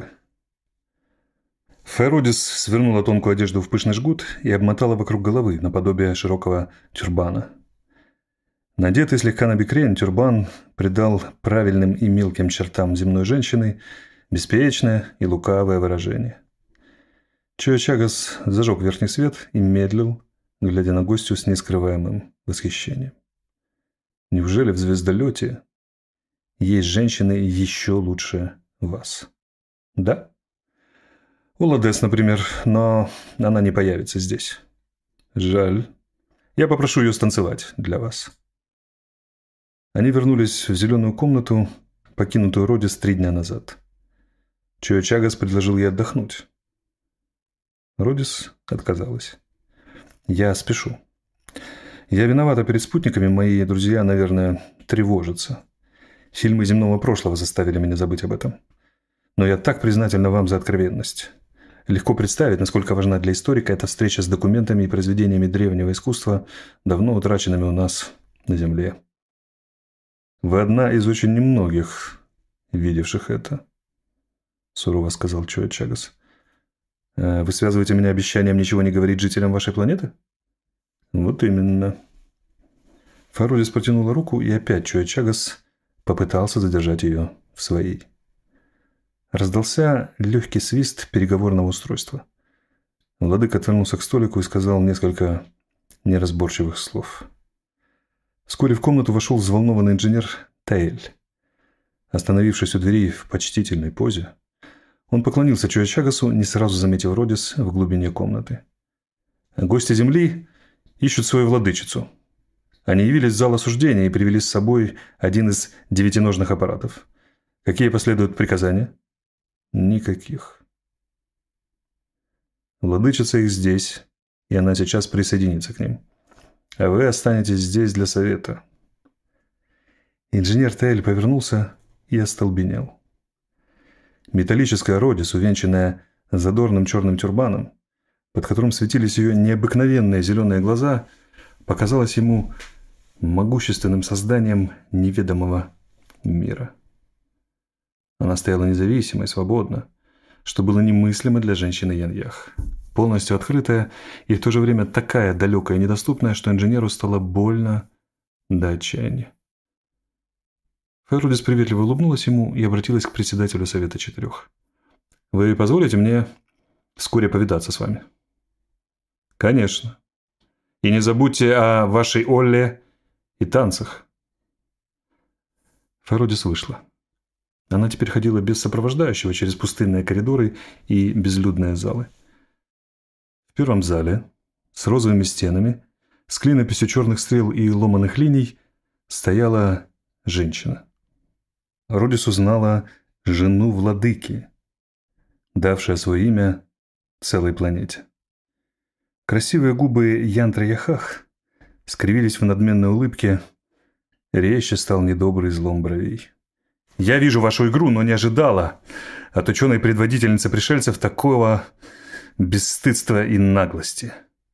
[SPEAKER 1] Файродис свернула тонкую одежду в пышный жгут и обмотала вокруг головы наподобие широкого тюрбана. Надетый слегка набекрень, тюрбан придал правильным и мелким чертам земной женщины беспечное и лукавое выражение. Чоя Чагас зажег верхний свет и медлил, глядя на гостью с нескрываемым восхищением. Неужели в звездолете есть женщины еще лучше вас? Да? Уладес, например, но она не появится здесь. Жаль. Я попрошу ее станцевать для вас. Они вернулись в зеленую комнату, покинутую Родис три дня назад. Чоя Чагас предложил ей отдохнуть. Родис отказалась. «Я спешу. Я виновата перед спутниками, мои друзья, наверное, тревожатся. Фильмы земного прошлого заставили меня забыть об этом. Но я так признательна вам за откровенность. Легко представить, насколько важна для историка эта встреча с документами и произведениями древнего искусства, давно утраченными у нас на Земле. Вы одна из очень немногих, видевших это», — сурово сказал Чоя Чагас. «Вы связываете меня обещанием ничего не говорить жителям вашей планеты?» «Вот именно». Файродис протянула руку, и опять Чоя Чагас попытался задержать ее в своей. Раздался легкий свист переговорного устройства. Владыка отвернулся к столику и сказал несколько неразборчивых слов. Вскоре в комнату вошел взволнованный инженер Тейль. Остановившись у двери в почтительной позе, он поклонился Чоя Чагасу, не сразу заметив Родис в глубине комнаты. «Гости Земли ищут свою владычицу. Они явились в зал осуждения и привели с собой один из девятиножных аппаратов. Какие последуют приказания?» «Никаких. Владычица их здесь, и она сейчас присоединится к ним. А вы останетесь здесь для совета». Инженер Тейль повернулся и остолбенел. Металлическая Родис, увенчанная задорным черным тюрбаном, под которым светились ее необыкновенные зеленые глаза, показалась ему могущественным созданием неведомого мира. Она стояла независимо и свободно, что было немыслимо для женщины Яньях. Полностью открытая и в то же время такая далекая и недоступная, что инженеру стало больно до отчаяния. Файродис приветливо улыбнулась ему и обратилась к председателю Совета Четырех. «Вы позволите мне вскоре повидаться с вами?» «Конечно. И не забудьте о вашей Олле и танцах». Файродис вышла. Она теперь ходила без сопровождающего через пустынные коридоры и безлюдные залы. В первом зале, с розовыми стенами, с клинописью черных стрел и ломаных линий, стояла женщина. Родис узнала жену владыки, давшая свое имя целой планете. Красивые губы Янтра Яхах скривились в надменной улыбке, резче стал недобрый злом бровей. «Я вижу вашу игру, но не ожидала от ученой предводительницы пришельцев такого бесстыдства и наглости».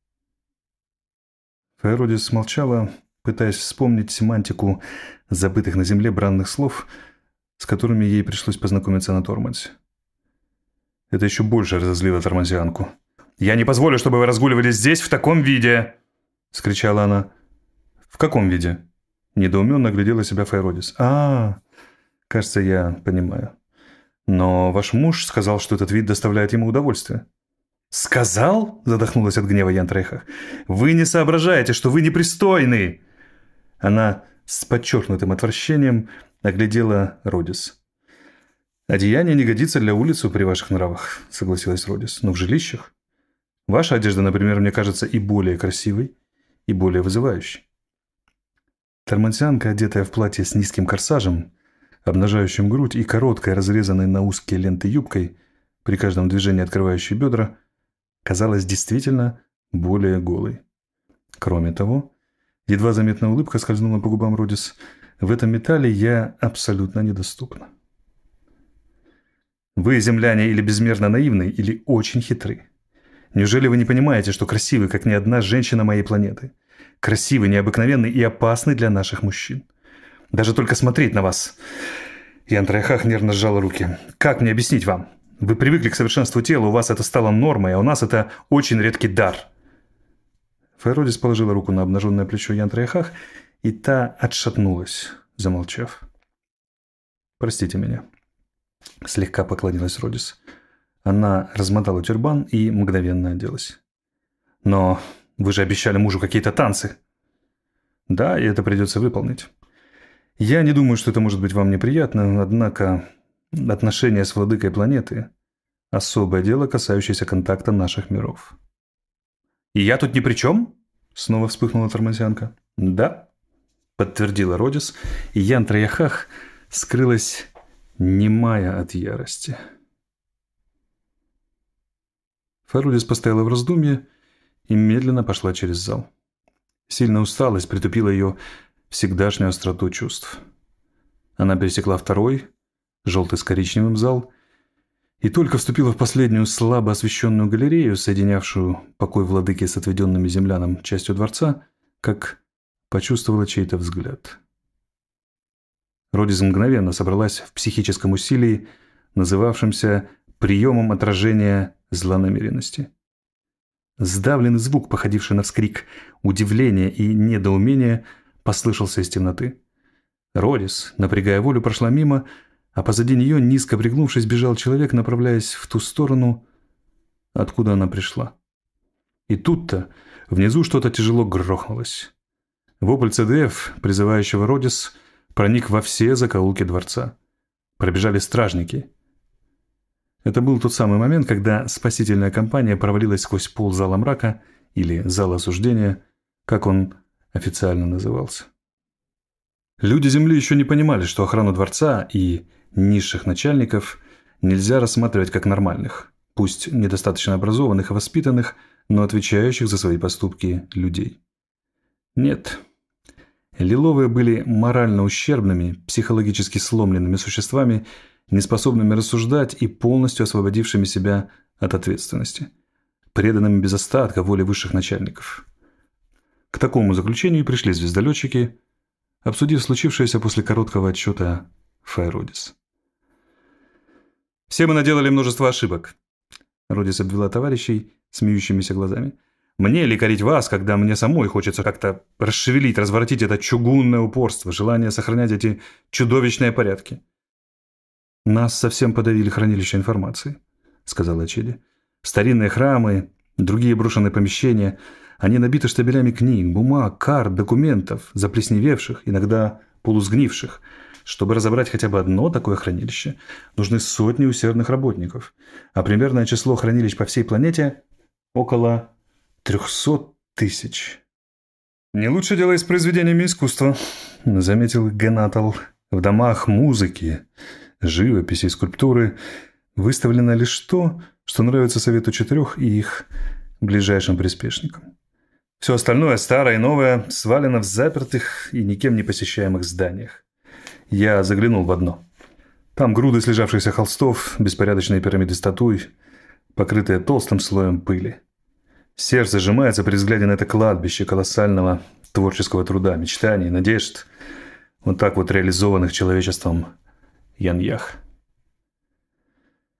[SPEAKER 1] Файродис молчала, пытаясь вспомнить семантику забытых на Земле бранных слов, с которыми ей пришлось познакомиться на Тормансе. Это еще больше разозлило тормозянку. «Я не позволю, чтобы вы разгуливали здесь в таком виде!» — скричала она. «В каком виде?» — недоуменно оглядела себя Файродис. «А, кажется, я понимаю. Но ваш муж сказал, что этот вид доставляет ему удовольствие». «Сказал?» — задохнулась от гнева Ян Трейхах. «Вы не соображаете, что вы непристойны!» Она с подчеркнутым отвращением оглядела Родис. «Одеяние не годится для улицы при ваших нравах», — согласилась Родис. «Но в жилищах? Ваша одежда, например, мне кажется и более красивой, и более вызывающей». Тормансянка, одетая в платье с низким корсажем, обнажающим грудь и короткой, разрезанной на узкие ленты юбкой, при каждом движении открывающей бедра, казалась действительно более голой. Кроме того, едва заметная улыбка скользнула по губам Родис. «В этом металле я абсолютно недоступна». «Вы, земляне, или безмерно наивны, или очень хитры. Неужели вы не понимаете, что красивы, как ни одна женщина моей планеты? Красивы, необыкновенны и опасны для наших мужчин. Даже только смотреть на вас...» Ян Трейхах нервно сжала руки. «Как мне объяснить вам? Вы привыкли к совершенству тела, у вас это стало нормой, а у нас это очень редкий дар». Файродис положила руку на обнаженное плечо Ян Трейхах, и та отшатнулась, замолчав. «Простите меня», — слегка поклонилась Родис. Она размотала тюрбан и мгновенно оделась. «Но вы же обещали мужу какие-то танцы». «Да, и это придется выполнить. Я не думаю, что это может быть вам неприятно, однако отношения с владыкой планеты – особое дело, касающееся контакта наших миров». «И я тут ни при чем?» – снова вспыхнула тормозянка. «Да», – подтвердила Родис, и Ян Трейхах скрылась немая от ярости. Файродис постояла в раздумье и медленно пошла через зал. Сильная усталость притупила ее всегдашнюю остроту чувств. Она пересекла второй, желтый с коричневым зал, и только вступила в последнюю слабо освещенную галерею, соединявшую покой владыки с отведенными землянам частью дворца, как почувствовала чей-то взгляд. Родис мгновенно собралась в психическом усилии, называвшемся приемом отражения злонамеренности. Сдавленный звук, походивший на вскрик удивления и недоумения, послышался из темноты. Родис, напрягая волю, прошла мимо, а позади нее, низко пригнувшись, бежал человек, направляясь в ту сторону, откуда она пришла. И тут-то внизу что-то тяжело грохнулось. Вопль ЦДФ, призывающего Родис, проник во все закоулки дворца. Пробежали стражники. Это был тот самый момент, когда спасительная компания провалилась сквозь пол зала мрака, или зала осуждения, как он официально назывался. Люди Земли еще не понимали, что охрану дворца и низших начальников нельзя рассматривать как нормальных, пусть недостаточно образованных и воспитанных, но отвечающих за свои поступки людей. Нет. Лиловые были морально ущербными, психологически сломленными существами, неспособными рассуждать и полностью освободившими себя от ответственности, преданными без остатка воле высших начальников. К такому заключению пришли звездолетчики, обсудив случившееся после короткого отчета Файродис. «Все мы наделали множество ошибок», — Родис обвела товарищей смеющимися глазами. «Мне ли корить вас, когда мне самой хочется как-то расшевелить, разворотить это чугунное упорство, желание сохранять эти чудовищные порядки?» «Нас совсем подавили хранилища информации», — сказала Чеди. «Старинные храмы, другие брошенные помещения, они набиты штабелями книг, бумаг, карт, документов, заплесневевших, иногда полусгнивших. Чтобы разобрать хотя бы одно такое хранилище, нужны сотни усердных работников, а примерное число хранилищ по всей планете – около трехсот тысяч». «Не лучше дело и с произведениями искусства», – заметил Генатал. «В домах музыки, живописи и скульптуры выставлено лишь то, что нравится Совету Четырех и их ближайшим приспешникам. Все остальное, старое и новое, свалено в запертых и никем не посещаемых зданиях. Я заглянул в одно. Там груды слежавшихся холстов, беспорядочные пирамиды статуй, покрытые толстым слоем пыли. Сердце сжимается при взгляде на это кладбище колоссального творческого труда, мечтаний, надежд, вот так вот реализованных человечеством Яньях.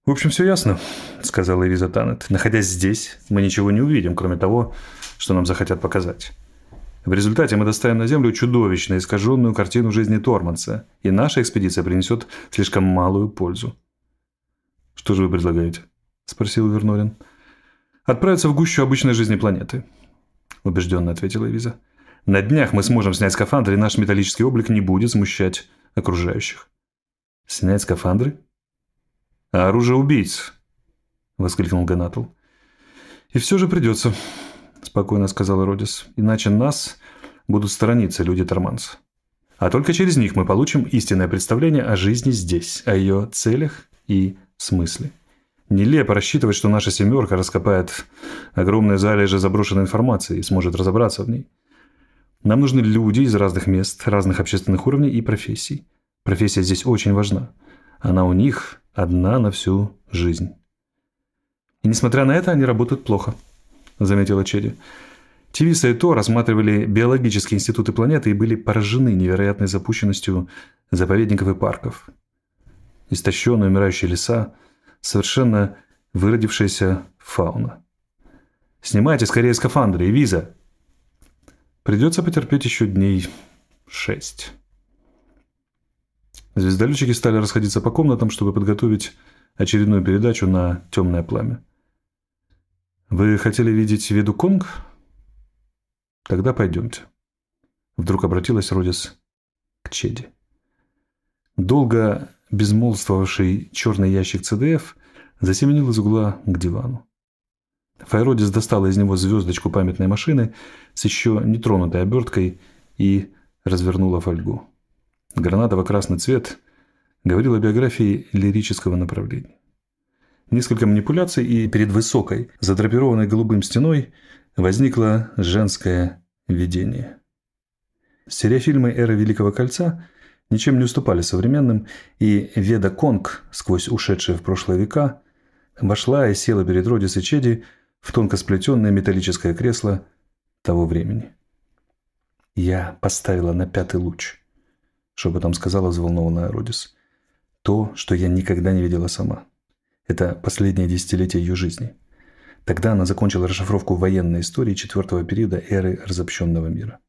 [SPEAKER 1] «В общем, все ясно», — сказала Элиза Таннет. «Находясь здесь, мы ничего не увидим, кроме того, что нам захотят показать. В результате мы доставим на Землю чудовищно искаженную картину жизни Торманса, и наша экспедиция принесет слишком малую пользу». «Что же вы предлагаете?» — спросил Вернорин. «Отправиться в гущу обычной жизни планеты», — убежденно ответила Элиза. «На днях мы сможем снять скафандры, и наш металлический облик не будет смущать окружающих». «Снять скафандры? А оружие убийц?» — воскликнул Генатл. «И все же придется», — спокойно сказала Родис. «Иначе нас будут сторониться люди Торманса. А только через них мы получим истинное представление о жизни здесь, о ее целях и смысле. Нелепо рассчитывать, что наша семерка раскопает огромные залежи заброшенной информации и сможет разобраться в ней. Нам нужны люди из разных мест, разных общественных уровней и профессий. Профессия здесь очень важна. Она у них одна на всю жизнь». «И несмотря на это, они работают плохо», — заметила Чеди. Тивиса и То рассматривали биологические институты планеты и были поражены невероятной запущенностью заповедников и парков. Истощенные умирающие леса, совершенно выродившаяся фауна. «Снимайте скорее скафандры, и виза!» «Придется потерпеть еще дней шесть». Звездолетчики стали расходиться по комнатам, чтобы подготовить очередную передачу на темное пламя. «Вы хотели видеть Веду Конг? Тогда пойдемте». Вдруг обратилась Родис к Чеди. Долго безмолвствовавший черный ящик ЦДФ засеменил из угла к дивану. Файродис достала из него звездочку памятной машины с еще нетронутой оберткой и развернула фольгу. Гранатово-красный цвет говорил о биографии лирического направления. Несколько манипуляций, и перед высокой, задрапированной голубым стеной возникло женское видение. Стереофильмы эры Великого Кольца ничем не уступали современным, и Веда Конг, сквозь ушедшие в прошлое века, вошла и села перед Родис и Чеди в тонко сплетенное металлическое кресло того времени. «Я поставила на пятый луч», — шепотом сказала взволнованная Родис. «То, что я никогда не видела сама. Это последнее десятилетие ее жизни. Тогда она закончила расшифровку военной истории четвертого периода эры разобщенного мира».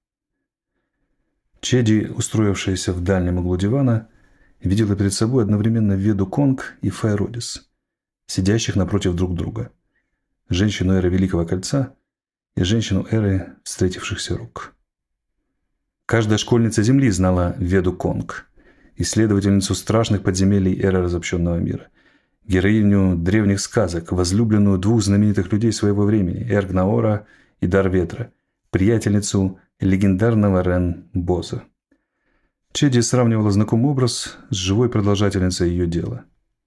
[SPEAKER 1] Чеди, устроившаяся в дальнем углу дивана, видела перед собой одновременно Веду Конг и Файродис, сидящих напротив друг друга. Женщину эры Великого Кольца и женщину эры встретившихся рук. Каждая школьница Земли знала Веду Конг, исследовательницу страшных подземелий эры разобщенного мира, героиню древних сказок, возлюбленную двух знаменитых людей своего времени – Эргнаора и Дарветра, приятельницу легендарного Рен Боза. Чеди сравнивала знакомый образ с живой продолжательницей ее дела.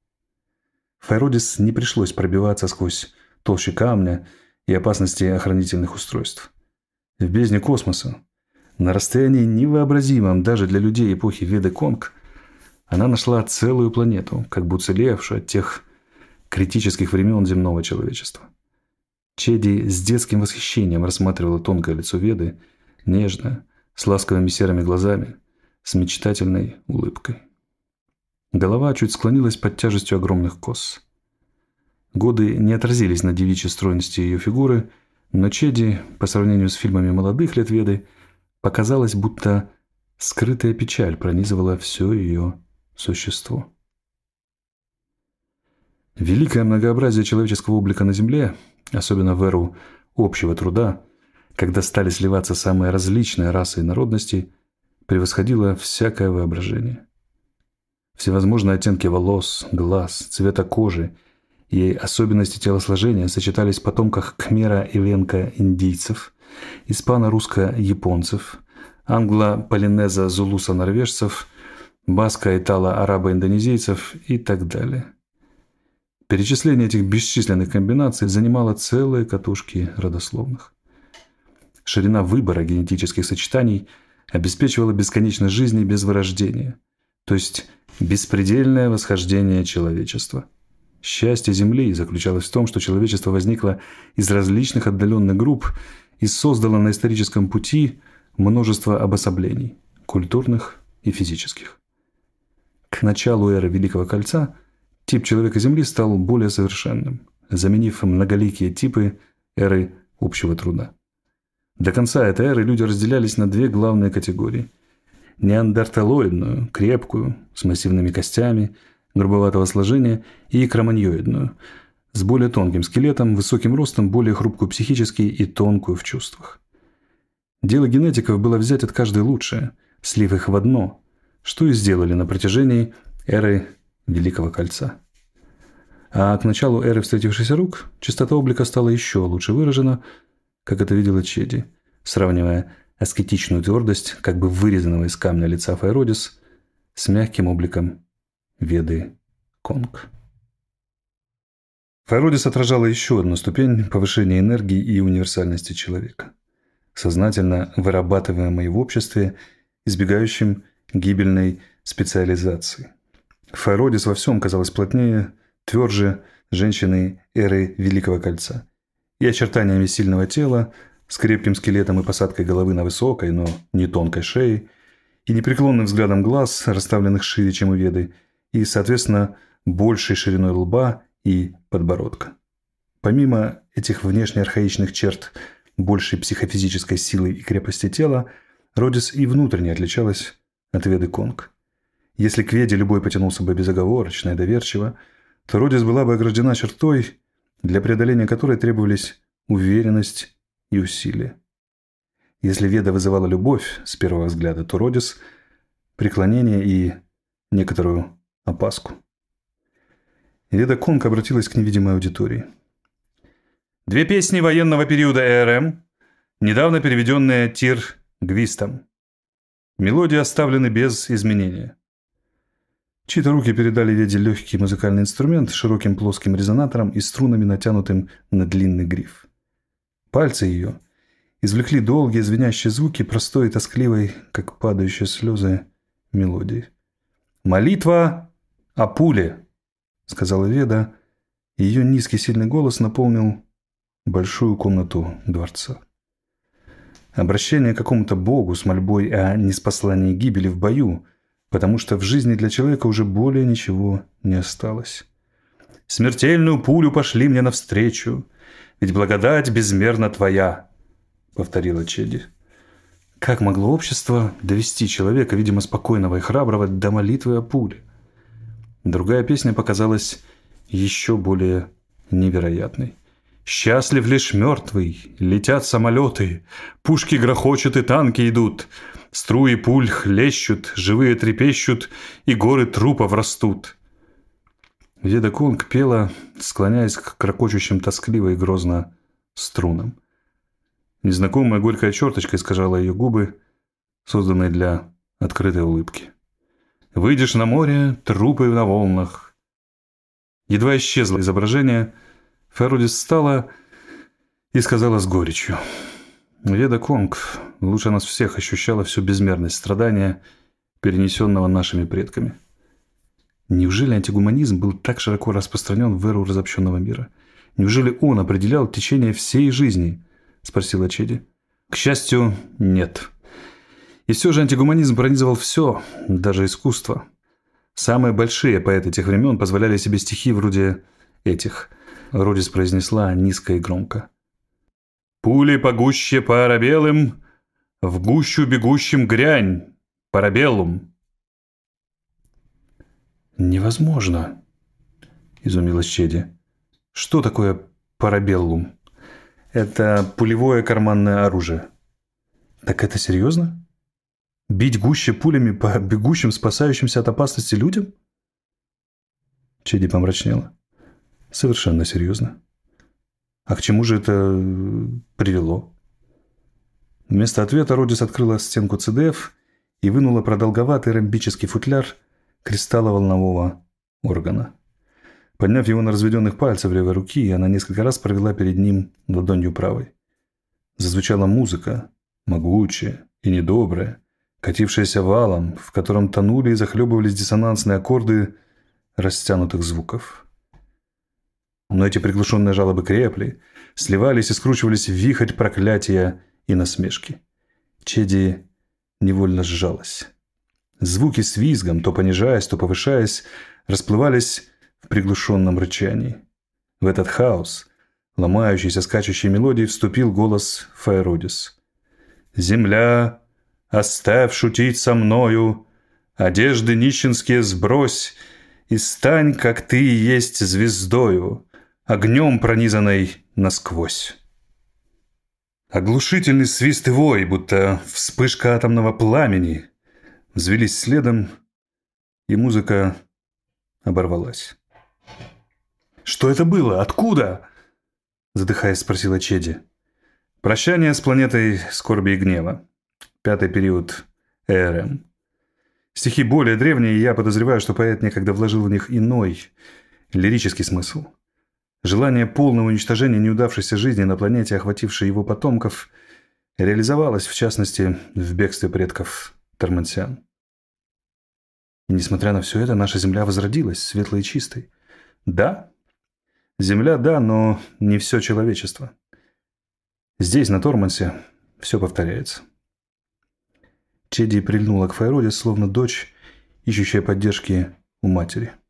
[SPEAKER 1] Файродис не пришлось пробиваться сквозь толщу камня и опасности охранительных устройств. В бездне космоса, на расстоянии невообразимом даже для людей эпохи Веды Конг, она нашла целую планету, как бы уцелевшую от тех критических времен земного человечества. Чеди с детским восхищением рассматривала тонкое лицо Веды, нежно, с ласковыми серыми глазами, с мечтательной улыбкой. Голова чуть склонилась под тяжестью огромных кос. Годы не отразились на девичьей стройности ее фигуры, но Чеди, по сравнению с фильмами молодых лет Веды, показалось, будто скрытая печаль пронизывала все ее существо. Великое многообразие человеческого облика на Земле, особенно в эру общего труда, когда стали сливаться самые различные расы и народности, превосходило всякое воображение. Всевозможные оттенки волос, глаз, цвета кожи и особенности телосложения сочетались в потомках кхмера-ивенко-индийцев, испано-русско-японцев, англо-полинеза-зулуса-норвежцев, баско-итало-арабо-индонезийцев и так далее. Перечисление этих бесчисленных комбинаций занимало целые катушки родословных. Ширина выбора генетических сочетаний обеспечивала бесконечность жизни без вырождения, то есть беспредельное восхождение человечества. Счастье Земли заключалось в том, что человечество возникло из различных отдаленных групп и создало на историческом пути множество обособлений – культурных и физических. К началу эры Великого Кольца Тип человека Земли стал более совершенным, заменив многоликие типы эры общего труда. До конца этой эры люди разделялись на две главные категории – неандерталоидную, крепкую, с массивными костями, грубоватого сложения, и кроманьоидную, с более тонким скелетом, высоким ростом, более хрупкую психически и тонкую в чувствах. Дело генетиков было взять от каждой лучшее, слив их в одно, что и сделали на протяжении эры Великого Кольца. А к началу эры встретившихся рук чистота облика стала еще лучше выражена, как это видела Чеди, сравнивая аскетичную твердость, как бы вырезанного из камня лица Файродис, с мягким обликом Веды Конг. Файродис отражала еще одну ступень повышения энергии и универсальности человека, сознательно вырабатываемой в обществе, избегающем гибельной специализации. Файродис во всем казалась плотнее, тверже женщины эры Великого Кольца, и очертаниями сильного тела, с крепким скелетом и посадкой головы на высокой, но не тонкой шее, и непреклонным взглядом глаз, расставленных шире, чем у Веды, и, соответственно, большей шириной лба и подбородка. Помимо этих внешне архаичных черт большей психофизической силы и крепости тела, Родис и внутренне отличалась от Веды Конг. Если к Веде любой потянулся бы безоговорочно и доверчиво, то Родис была бы ограждена чертой, для преодоления которой требовались уверенность и усилие. Если Веда вызывала любовь с первого взгляда, то Родис – преклонение и некоторую опаску. Веда Конг обратилась к невидимой аудитории. Две песни военного периода ЭРМ, недавно переведенные Тир Гвистом. Мелодии оставлены без изменения. Чьи-то руки передали Веде легкий музыкальный инструмент с широким плоским резонатором и струнами, натянутым на длинный гриф. Пальцы ее извлекли долгие звенящие звуки, простой и тоскливой, как падающие слезы, мелодии. «Молитва о пуле», — сказала Веда, и ее низкий сильный голос наполнил большую комнату дворца. Обращение к какому-то богу с мольбой о неспослании гибели в бою, потому что в жизни для человека уже более ничего не осталось. «Смертельную пулю пошли мне навстречу, ведь благодать безмерно твоя», — повторила Чеди. Как могло общество довести человека, видимо, спокойного и храброго, до молитвы о пуле? Другая песня показалась еще более невероятной. «Счастлив лишь мертвый, летят самолеты, пушки грохочут и танки идут, струи пуль хлещут, живые трепещут, и горы трупов растут». Веда Конг пела, склоняясь к крокочущим тоскливо и грозно струнам. Незнакомая горькая черточка искажала ее губы, созданные для открытой улыбки. «Выйдешь на море, трупы на волнах». Едва исчезло изображение, Файродис встала и сказала с горечью: «Веда Конг лучше нас всех ощущала всю безмерность страдания, перенесенного нашими предками». Неужели антигуманизм был так широко распространен в эру разобщенного мира? Неужели он определял течение всей жизни? Спросила Чеди. К счастью, нет. И все же антигуманизм пронизывал все, даже искусство. Самые большие поэты тех времен позволяли себе стихи вроде этих. Родис произнесла низко и громко. «Пули погуще парабелым, в гущу бегущим грянь, парабеллум». «Невозможно», — изумилась Чеди. «Что такое парабеллум?» «Это пулевое карманное оружие». «Так это серьезно? Бить гуще пулями по бегущим, спасающимся от опасности людям?» Чеди помрачнела. «Совершенно серьезно. А к чему же это привело?» Вместо ответа Родис открыла стенку си ди эф и вынула продолговатый ромбический футляр кристалловолнового органа. Подняв его на разведенных пальцах левой руки, она несколько раз провела перед ним ладонью правой. Зазвучала музыка, могучая и недобрая, катившаяся валом, в котором тонули и захлебывались диссонансные аккорды растянутых звуков. Но эти приглушенные жалобы крепли, сливались и скручивались в вихрь проклятия и насмешки. Чеди невольно сжалась. Звуки с визгом, то понижаясь, то повышаясь, расплывались в приглушенном рычании. В этот хаос, ломающийся, скачущей мелодии, вступил голос Файродис. «Земля, оставь шутить со мною, одежды нищенские сбрось, и стань, как ты и есть, звездою, огнем пронизанной насквозь». Оглушительный свист и вой, будто вспышка атомного пламени, взвелись следом, и музыка оборвалась. «Что это было? Откуда?» — задыхаясь, спросила Чеди. «Прощание с планетой скорби и гнева. Пятый период ЭРМ. Стихи более древние, и я подозреваю, что поэт некогда вложил в них иной, лирический смысл. Желание полного уничтожения неудавшейся жизни на планете, охватившей его потомков, реализовалось, в частности, в бегстве предков Тормансиан. И несмотря на все это, наша Земля возродилась, светлой и чистой. Да, Земля, да, но не все человечество. Здесь, на Тормансе, все повторяется». Чеди прильнула к Файродис, словно дочь, ищущая поддержки у матери.